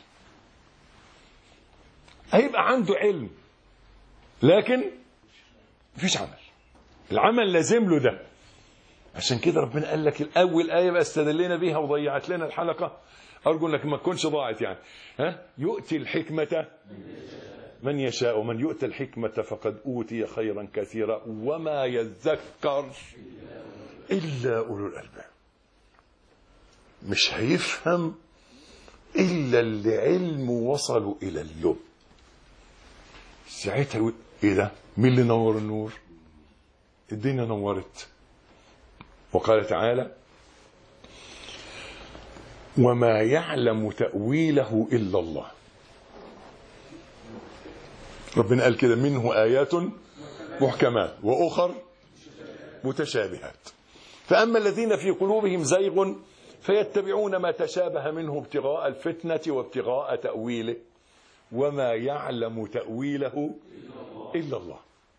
هيبقى عنده علم لكن مفيش عمل. العمل لازم له ده. عشان كده ربنا قال لك الأول آية بقى استدلنا بيها وضيعت لنا الحلقة، أرجو أنك ما تكونش ضاعت يعني. يؤتي الحكمة من يشاء ومن يؤتى الحكمة فقد أوتي خيرا كثيرا وما يذكر إلا أولو الألباب. مش هيفهم إلا اللي علمه وصلوا إلى اللب. ساعتها يقول ايه ده؟ مين اللي نور النور؟ الدنيا نورت. وقال تعالى وما يعلم تأويله إلا الله. ربنا قال كده منه آيات محكمات وأخر متشابهات فأما الذين في قلوبهم زيغ فيتبعون ما تشابه منه ابتغاء الفتنة وابتغاء تأويله وما يعلم تأويله إلا الله.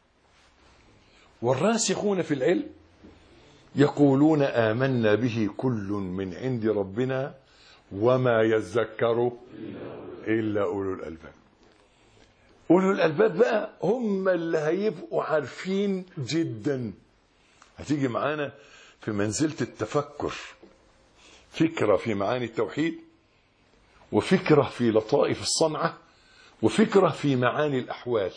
والراسخون في العلم يقولون آمنا به كل من عند ربنا وما يذكر إلا أولو الألباب. أولو الألباب بقى هم اللي هيبقوا عارفين جدا. هتيجي معانا في منزلة التفكر فكرة في معاني التوحيد وفكرة في لطائف الصنعة وفكرة في معاني الأحوال.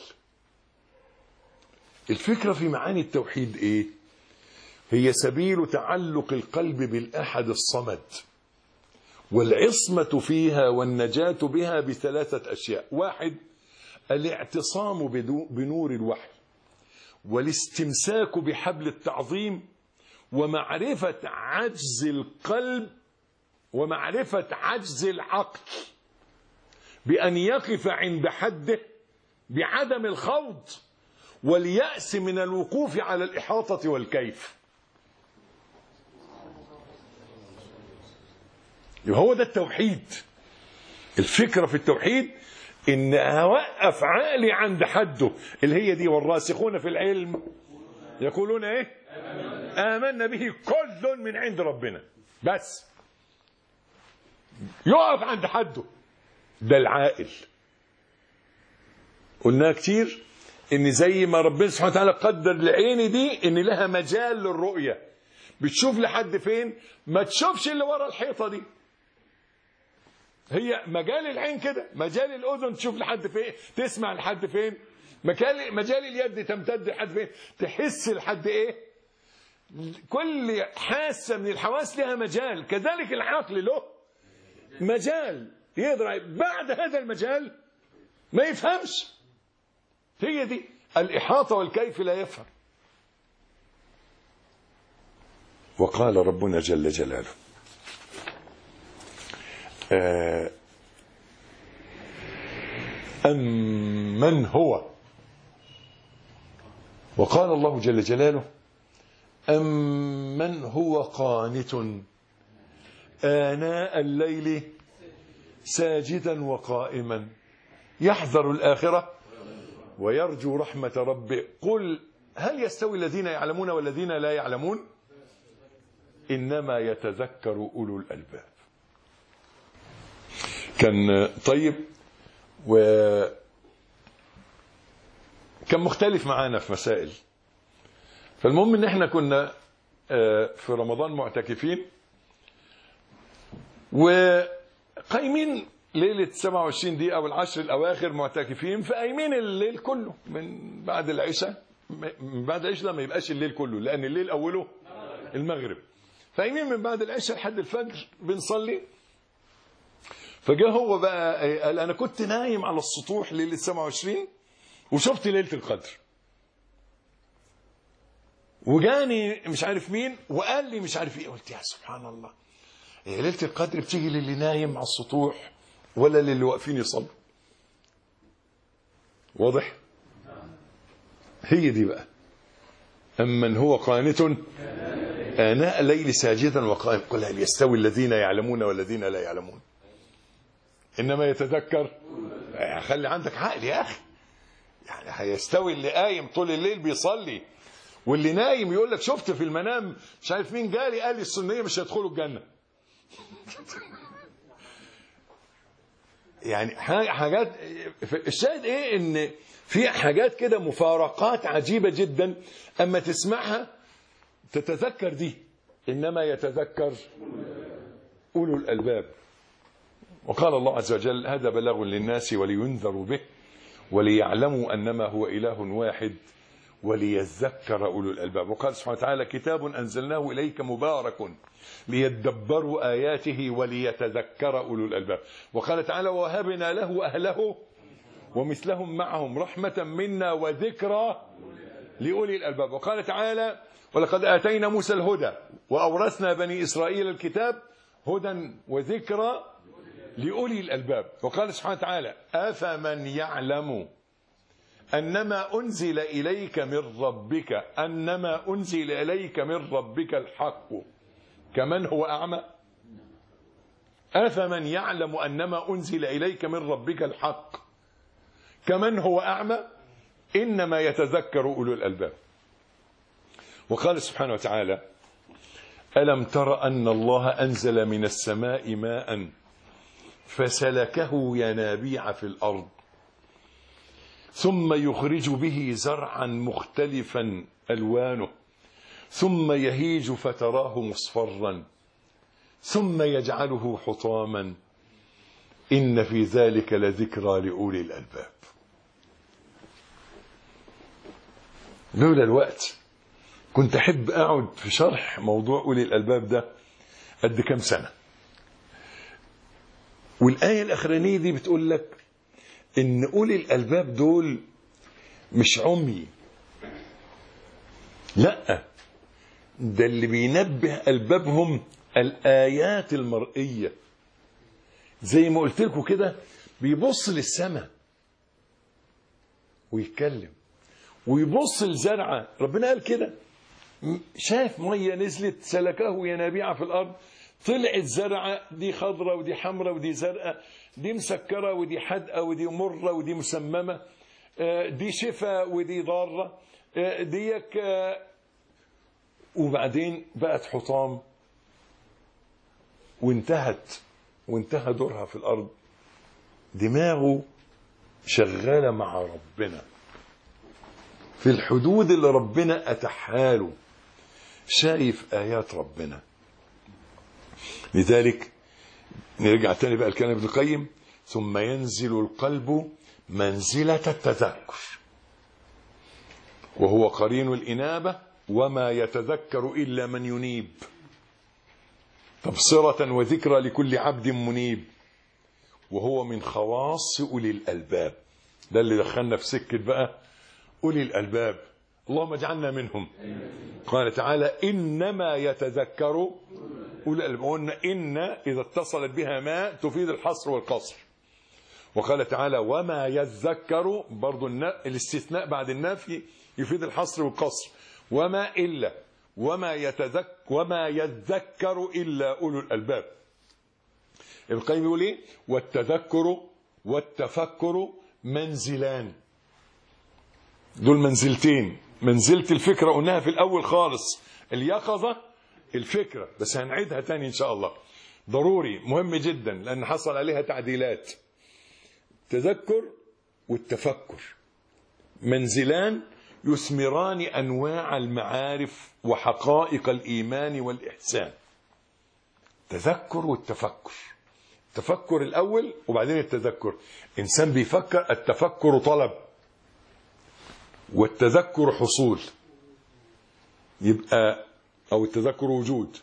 الفكرة في معاني التوحيد إيه؟ هي سبيل تعلق القلب بالأحد الصمد والعصمة فيها والنجاة بها بثلاثة أشياء. واحد الاعتصام بنور الوحي والاستمساك بحبل التعظيم ومعرفة عجز القلب ومعرفة عجز العقل بأن يقف عند حده بعدم الخوض واليأس من الوقوف على الإحاطة والكيف. هو ده التوحيد. الفكرة في التوحيد إن أوقف عقلي عند حده اللي هي دي. والراسخون في العلم يقولون إيه؟ آمنا به كل من عند ربنا. بس يقف عند حده ده العاقل. قلنا كتير إن زي ما ربنا سبحانه وتعالى قدر لعيني دي إن لها مجال للرؤية بتشوف لحد فين، ما تشوفش اللي ورا الحيطة دي. هي مجال العين كده، مجال الأذن تشوف لحد فين، تسمع لحد فين، مجال اليد تمتد لحد فين، تحس لحد ايه. كل حاسة من الحواس لها مجال، كذلك العقل له مجال يقدر بعد هذا المجال ما يفهمش. هي دي الإحاطة والكيف لا يفهم. وقال ربنا جل جلاله أمن هو. وقال الله جل جلاله أمن هو قانت آناء الليل ساجدا وقائما يحذر الآخرة ويرجو رحمة ربه قل هل يستوي الذين يعلمون والذين لا يعلمون إنما يتذكر أولو الألباب. كان طيب وكان مختلف معانا في مسائل. فالمهم ان احنا كنا في رمضان معتكفين وقايمين ليلة 27 دقيقة والعشر الأواخر معتكفين، فقايمين الليل كله من بعد العشاء. من بعد العشاء ما يبقاش الليل كله لأن الليل أوله المغرب، فقايمين من بعد العشاء لحد الفجر بنصلي. فجاء هو بقى قال أنا كنت نايم على السطوح ليلة 27 وشفت ليلة القدر، وجاني مش عارف مين وقال لي مش عارف ايه. قلت يا سبحان الله، هي ليلة القدر بتيجي للي نايم على السطوح ولا للي واقفين يصلوا؟ واضح؟ هي دي بقى أمن هو قانت آناء الليل ساجدا وقائما قل هل يستوي الذين يعلمون والذين لا يعلمون إنما يتذكر. خلي عندك عقل يا أخي. يعني هيستوي اللي قايم طول الليل بيصلي واللي نايم يقول لك شفت في المنام مش عارف مين جالي قال لي السنية مش هيدخلوا الجنة؟ يعني حاجات. الشاهد ايه؟ ان في حاجات كده مفارقات عجيبة جدا اما تسمعها تتذكر دي. انما يتذكر اولو الالباب. وقال الله عز وجل هذا بلاغ للناس ولينذروا به وليعلموا انما هو اله واحد وليذكر اولو الالباب. وقال سبحانه وتعالى كتاب انزلناه اليك مبارك ليدبروا آياته وليتذكر أولو الألباب. وقال تعالى ووهبنا له أهله ومثلهم معهم رحمة منا وذكرى لأولي الألباب. وقال تعالى ولقد آتينا موسى الهدى وأورثنا بني إسرائيل الكتاب هدى وذكرى لأولي الألباب. وقال سبحانه وتعالى أفمن يعلم أنما أنزل إليك من ربك الحق كمن هو أعمى. أفمن يعلم أنما أنزل إليك من ربك الحق كمن هو أعمى إنما يتذكر أولو الألباب. وقال سبحانه وتعالى ألم تر أن الله أنزل من السماء ماء فسلكه ينابيع في الأرض ثم يخرج به زرعا مختلفا ألوانه ثم يهيج فتراه مصفرا ثم يجعله حطاما إن في ذلك لذكرى لأولي الألباب. لولا الوقت كنت أحب أقعد في شرح موضوع أولي الألباب ده قد كم سنة. والآية الأخرانية دي بتقول لك إن أولي الألباب دول مش عمي، لا، ده اللي بينبه ألبابهم الآيات المرئية. زي ما قلت لكم كده بيبص للسماء ويتكلم، ويبص للزرعة. ربنا قال كده شاف مية نزلت سلكه ينابيع في الأرض، طلعت زرعة دي خضرة ودي حمرة ودي زرقاء، دي مسكرة ودي حدقة ودي مرة ودي مسممة، دي شفاء ودي ضارة، ديك وبعدين بقت حطام وانتهى دورها في الأرض. دماغه شغالة مع ربنا في الحدود اللي ربنا أتاحها له، شايف آيات ربنا. لذلك نرجع تاني بقى الكلام ابن القيم ثم ينزل القلب منزلة التذكر وهو قرين الإنابة وما يتذكر إلا من ينيب تبصرة وذكرى لكل عبد منيب وهو من خواص أولي الألباب. ده اللي دخلنا في سكة بقى أولي الألباب، اللهم اجعلنا منهم. قال تعالى إنما يتذكر أولي الألباب. قلنا إن إذا اتصلت بها ما تفيد الحصر والقصر. وقال تعالى وما يذكر، برضو الاستثناء بعد النفي يفيد الحصر والقصر. وما إلا وما يذكر إلا أولو الألباب. ابن القيم يقول إيه؟ والتذكر والتفكر منزلان، دول منزلتين. منزلة الفكرة قلناها في الأول خالص، اليقظة الفكرة، بس هنعيدها تاني إن شاء الله، ضروري مهم جدا لأن حصل عليها تعديلات. التذكر والتفكر منزلان يثمران أنواع المعارف وحقائق الإيمان والإحسان. تذكر والتفكر، التفكر الأول وبعدين التذكر. إنسان بيفكر، التفكر طلب والتذكر حصول، يبقى أو التذكر وجود.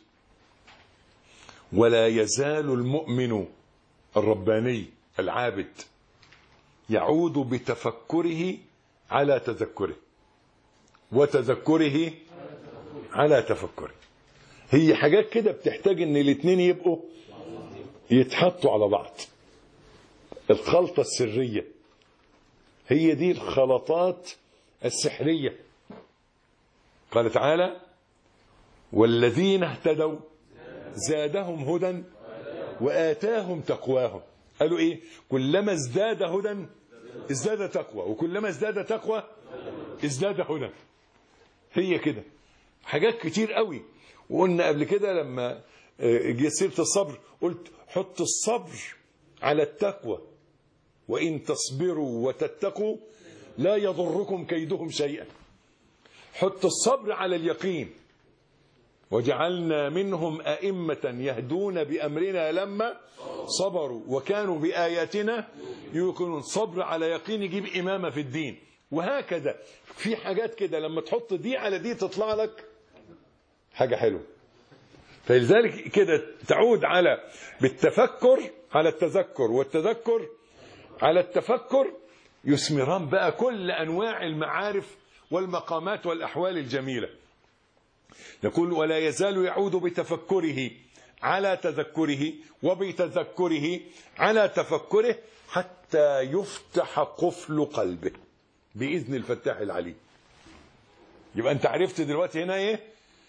ولا يزال المؤمن الرباني العابد يعود بتفكره على تذكره وتذكره على تفكره. هي حاجات كده بتحتاج ان الاثنين يبقوا يتحطوا على بعض. الخلطة السرية هي دي الخلطات السحرية. قال تعالى والذين اهتدوا زادهم هدى وآتاهم تقواهم. قالوا ايه؟ كلما ازداد هدى ازداد تقوى، وكلما ازداد تقوى ازداد هدى. هي كده حاجات كتير قوي. وقلنا قبل كده لما جه سيرة الصبر قلت حط الصبر على التقوى وإن تصبروا وتتقوا لا يضركم كيدهم شيئا. حط الصبر على اليقين وجعلنا منهم أئمة يهدون بأمرنا لما صبروا وكانوا بآياتنا يوقنون. صبر على يقين يجيب إمامة في الدين. وهكذا في حاجات كده لما تحط دي على دي تطلع لك حاجة حلوة. فلذلك كده تعود على بالتفكر على التذكر والتذكر على التفكر يثمران بقى كل أنواع المعارف والمقامات والأحوال الجميلة. يقول ولا يزال يعود بتفكره على تذكره وبتذكره على تفكره حتى يفتح قفل قلبه بإذن الفتاح العليم. يبقى أنت عرفت دلوقتي هنا إيه؟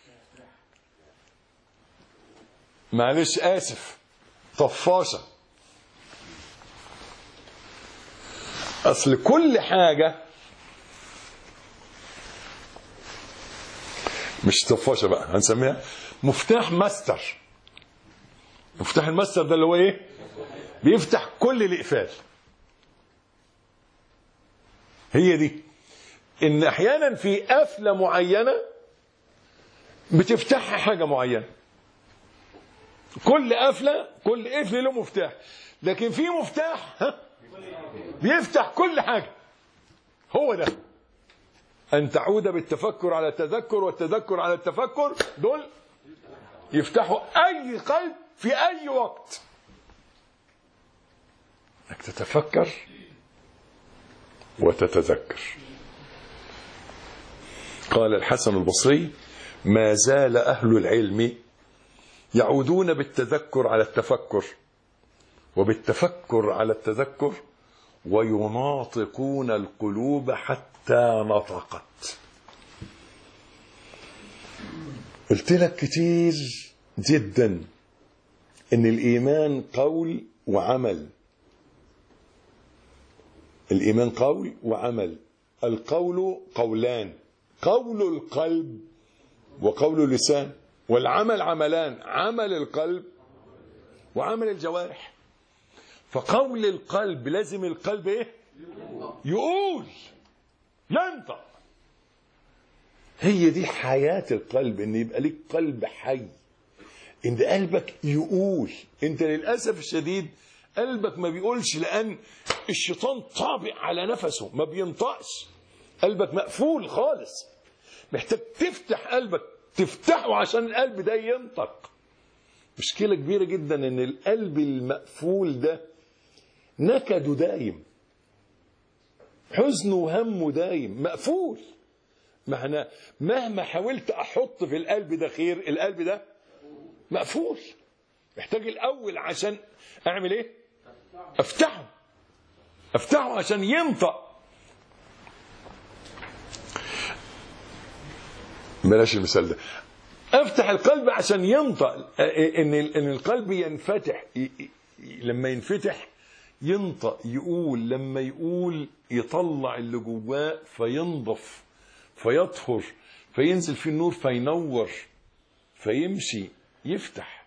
معلش آسف، طفاشة. أصل كل حاجة مش طفاشة بقى، هنسميها مفتاح ماستر. مفتاح الماستر ده اللي هو ايه؟ بيفتح كل الإقفال. هي دي إن أحيانا في قفلة معينة بتفتحها حاجة معينة. كل قفلة كل قفل له مفتاح، لكن في مفتاح بيفتح كل حاجة. هو ده أن تعود بالتفكر على التذكر والتذكر على التفكر، دول يفتحوا أي قلب في أي وقت. أنك تتفكر وتتذكر. قال الحسن البصري ما زال أهل العلم يعودون بالتذكر على التفكر وبالتفكر على التذكر ويناطقون القلوب حتى نطقت. قلت لك كتير جدا ان الايمان قول وعمل. الايمان قول وعمل. القول قولان، قول القلب وقول اللسان، والعمل عملان، عمل القلب وعمل الجوارح. فقول القلب لازم القلب ايه؟ يقول، ينطق. هي دي حياة القلب، ان يبقى لك قلب حي، ان قلبك يقول. انت للأسف الشديد قلبك ما بيقولش، لأن الشيطان طابع على نفسه ما بينطقش. قلبك مقفول خالص، محتاج تفتح قلبك، تفتحه عشان القلب ده ينطق. مشكلة كبيرة جدا ان القلب المقفول ده نكده دايم، حزنه وهمه دايم، مقفول. مهما حاولت احط في القلب ده خير، القلب ده مقفول. محتاج الاول عشان اعمل ايه؟ افتحه عشان ينطق. بلاش المثال ده. افتح القلب عشان ينطق، ان القلب ينفتح. لما ينفتح ينطق، يقول. لما يقول يطلع اللي جواه فينضف فيطهر، فينزل فيه النور فينور، فيمشي، يفتح.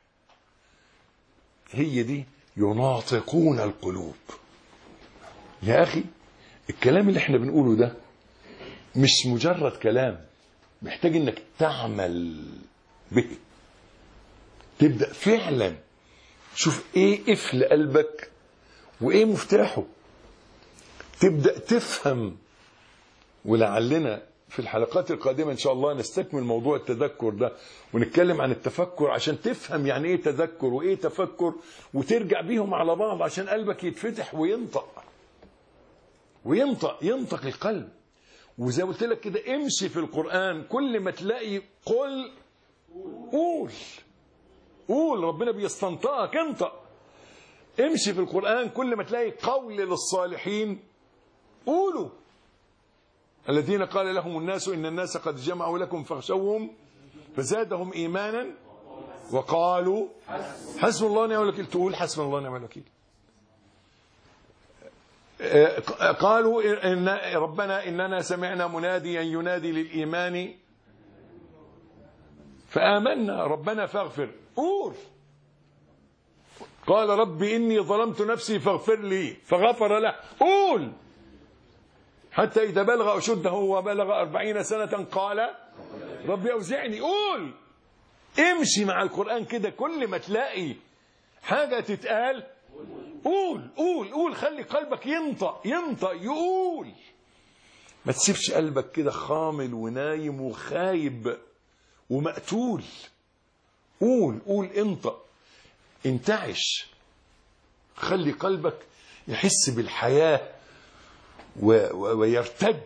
هي دي يناطقون القلوب. يا أخي الكلام اللي احنا بنقوله ده مش مجرد كلام، محتاج انك تعمل به. تبدأ فعلا شوف ايه قفل قلبك وايه مفتاحه. تبدأ تفهم. ولعلنا في الحلقات القادمة ان شاء الله نستكمل موضوع التذكر ده ونتكلم عن التفكر، عشان تفهم يعني ايه تذكر وايه تفكر، وترجع بيهم على بعض عشان قلبك يتفتح ينطق القلب. وزي ما قلت لك كده، امشي في القرآن كل ما تلاقي قل قول، ربنا بيستنطقك، انطق. امشي في القرآن كل ما تلاقي قول للصالحين قولوا. الذين قال لهم الناس إن الناس قد جمعوا لكم فاخشوهم فزادهم إيمانا وقالوا حسبنا الله ونعم الوكيل. تقول حسبنا الله ونعم الوكيل. قالوا إن ربنا إننا سمعنا مناديا ينادي للإيمان فآمنا ربنا فاغفر. قول. قال رب إني ظلمت نفسي فاغفر لي فغفر له. قول. حتى إذا بلغ أشده وبلغ 40 سنة قال رب أوزعني. قول. امشي مع القرآن كده، كل ما تلاقي حاجة تتقال قول. خلي قلبك ينطق يقول. ما تسيبش قلبك كده خامل ونايم وخايب ومقتول. قول انطق، انتعش. خلي قلبك يحس بالحياة ويرتج.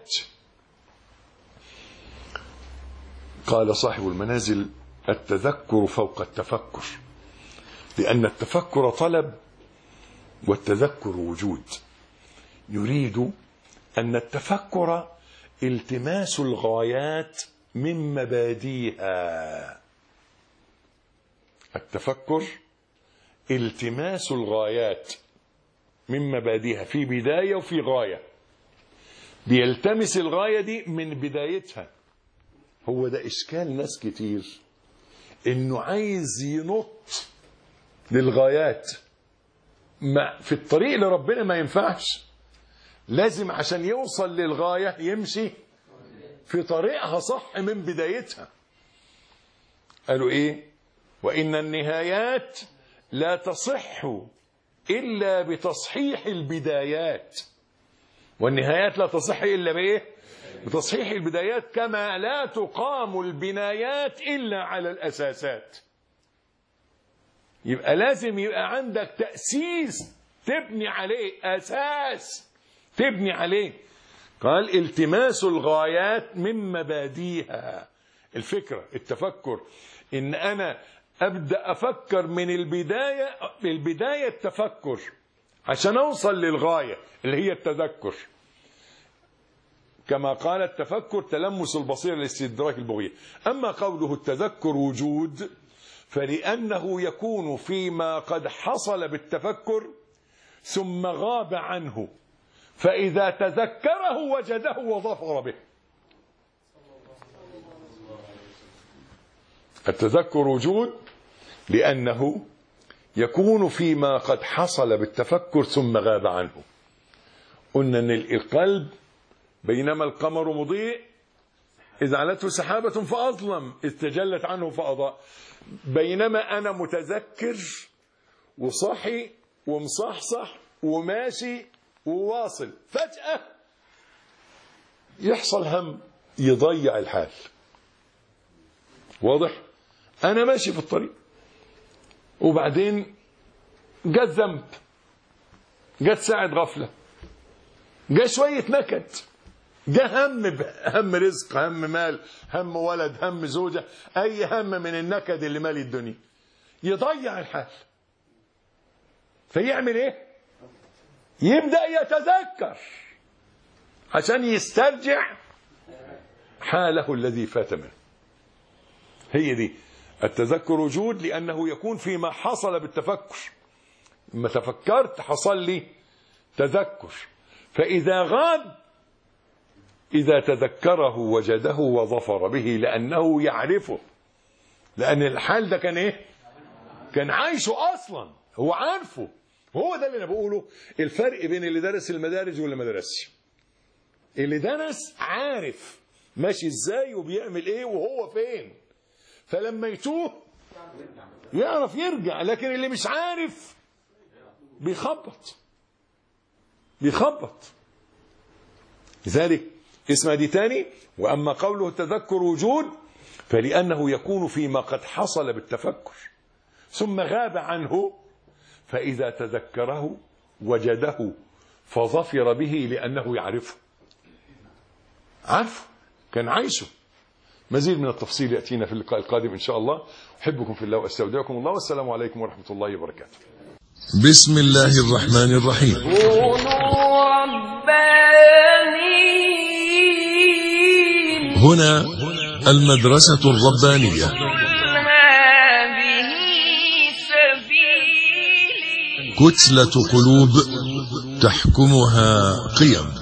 قال صاحب المنازل: التذكر فوق التفكر، لأن التفكر طلب والتذكر وجود. يريد أن التفكر التماس الغايات من مبادئها. التفكر التماس الغايات من مبادئها، في بداية وفي غاية. بيلتمس الغاية دي من بدايتها. هو ده إشكال ناس كتير، إنه عايز ينط للغايات في الطريق لربنا. ما ينفعش، لازم عشان يوصل للغاية يمشي في طريقها صح من بدايتها. قالوا إيه؟ وإن النهايات لا تصح إلا بتصحيح البدايات. والنهايات لا تصح إلا بإيه؟ بتصحيح البدايات، كما لا تقام البنايات إلا على الأساسات. يبقى لازم يبقى عندك تأسيس تبني عليه، أساس تبني عليه. قال: التماس الغايات من مبادئها. الفكرة، التفكر، إن أنا أبدأ أفكر من البداية التفكر عشان أوصل للغاية اللي هي التذكر. كما قال: التفكر تلمس البصير لاستدراك البغية. أما قوله التذكر وجود، فلأنه يكون فيما قد حصل بالتفكر ثم غاب عنه، فإذا تذكره وجده وظفر به. التذكر وجود لأنه يكون فيما قد حصل بالتفكر ثم غاب عنه. قلنا أن القلب بينما القمر مضيء إذ علته سحابة فأظلم إذ تجلت عنه فأضاء. بينما أنا متذكر وصحي ومصحصح وماشي وواصل، فجأة يحصل هم يضيع الحال. واضح؟ أنا ماشي في الطريق وبعدين جت ذنب، جت ساعة غفلة، جاء شوية نكد، جاء هم رزق، هم مال، هم ولد، هم زوجة، أي هم من النكد اللي مالي الدنيا، يضيع الحال. فيعمل إيه؟ يبدأ يتذكر عشان يسترجع حاله الذي فات منه. هي دي التذكر وجود، لأنه يكون فيما حصل بالتفكر. لما تفكرت حصل لي تذكر، فإذا غاب إذا تذكره وجده وظفر به، لأنه يعرفه، لأن الحال ده كان إيه؟ كان عايشه أصلا، هو عارفه. هو ده اللي أنا بقوله، الفرق بين اللي درس المدارج واللي ما درسش. اللي درس عارف ماشي إزاي وبيعمل إيه وهو فين، فلما يتوه يعرف يرجع. لكن اللي مش عارف بيخبط. لذلك اسمها دي تاني. وأما قوله التذكر وجود، فلأنه يكون فيما قد حصل بالتفكر ثم غاب عنه، فإذا تذكره وجده فظفر به، لأنه يعرفه، عارفه، كان عايشه. مزيد من التفصيل يأتينا في اللقاء القادم إن شاء الله. أحبكم في الله وأستودعكم الله، والسلام عليكم ورحمة الله وبركاته. بسم الله الرحمن الرحيم. كونوا ربانيين. هنا المدرسة الربانية. هذه سبيلي. كتلة قلوب تحكمها قيم.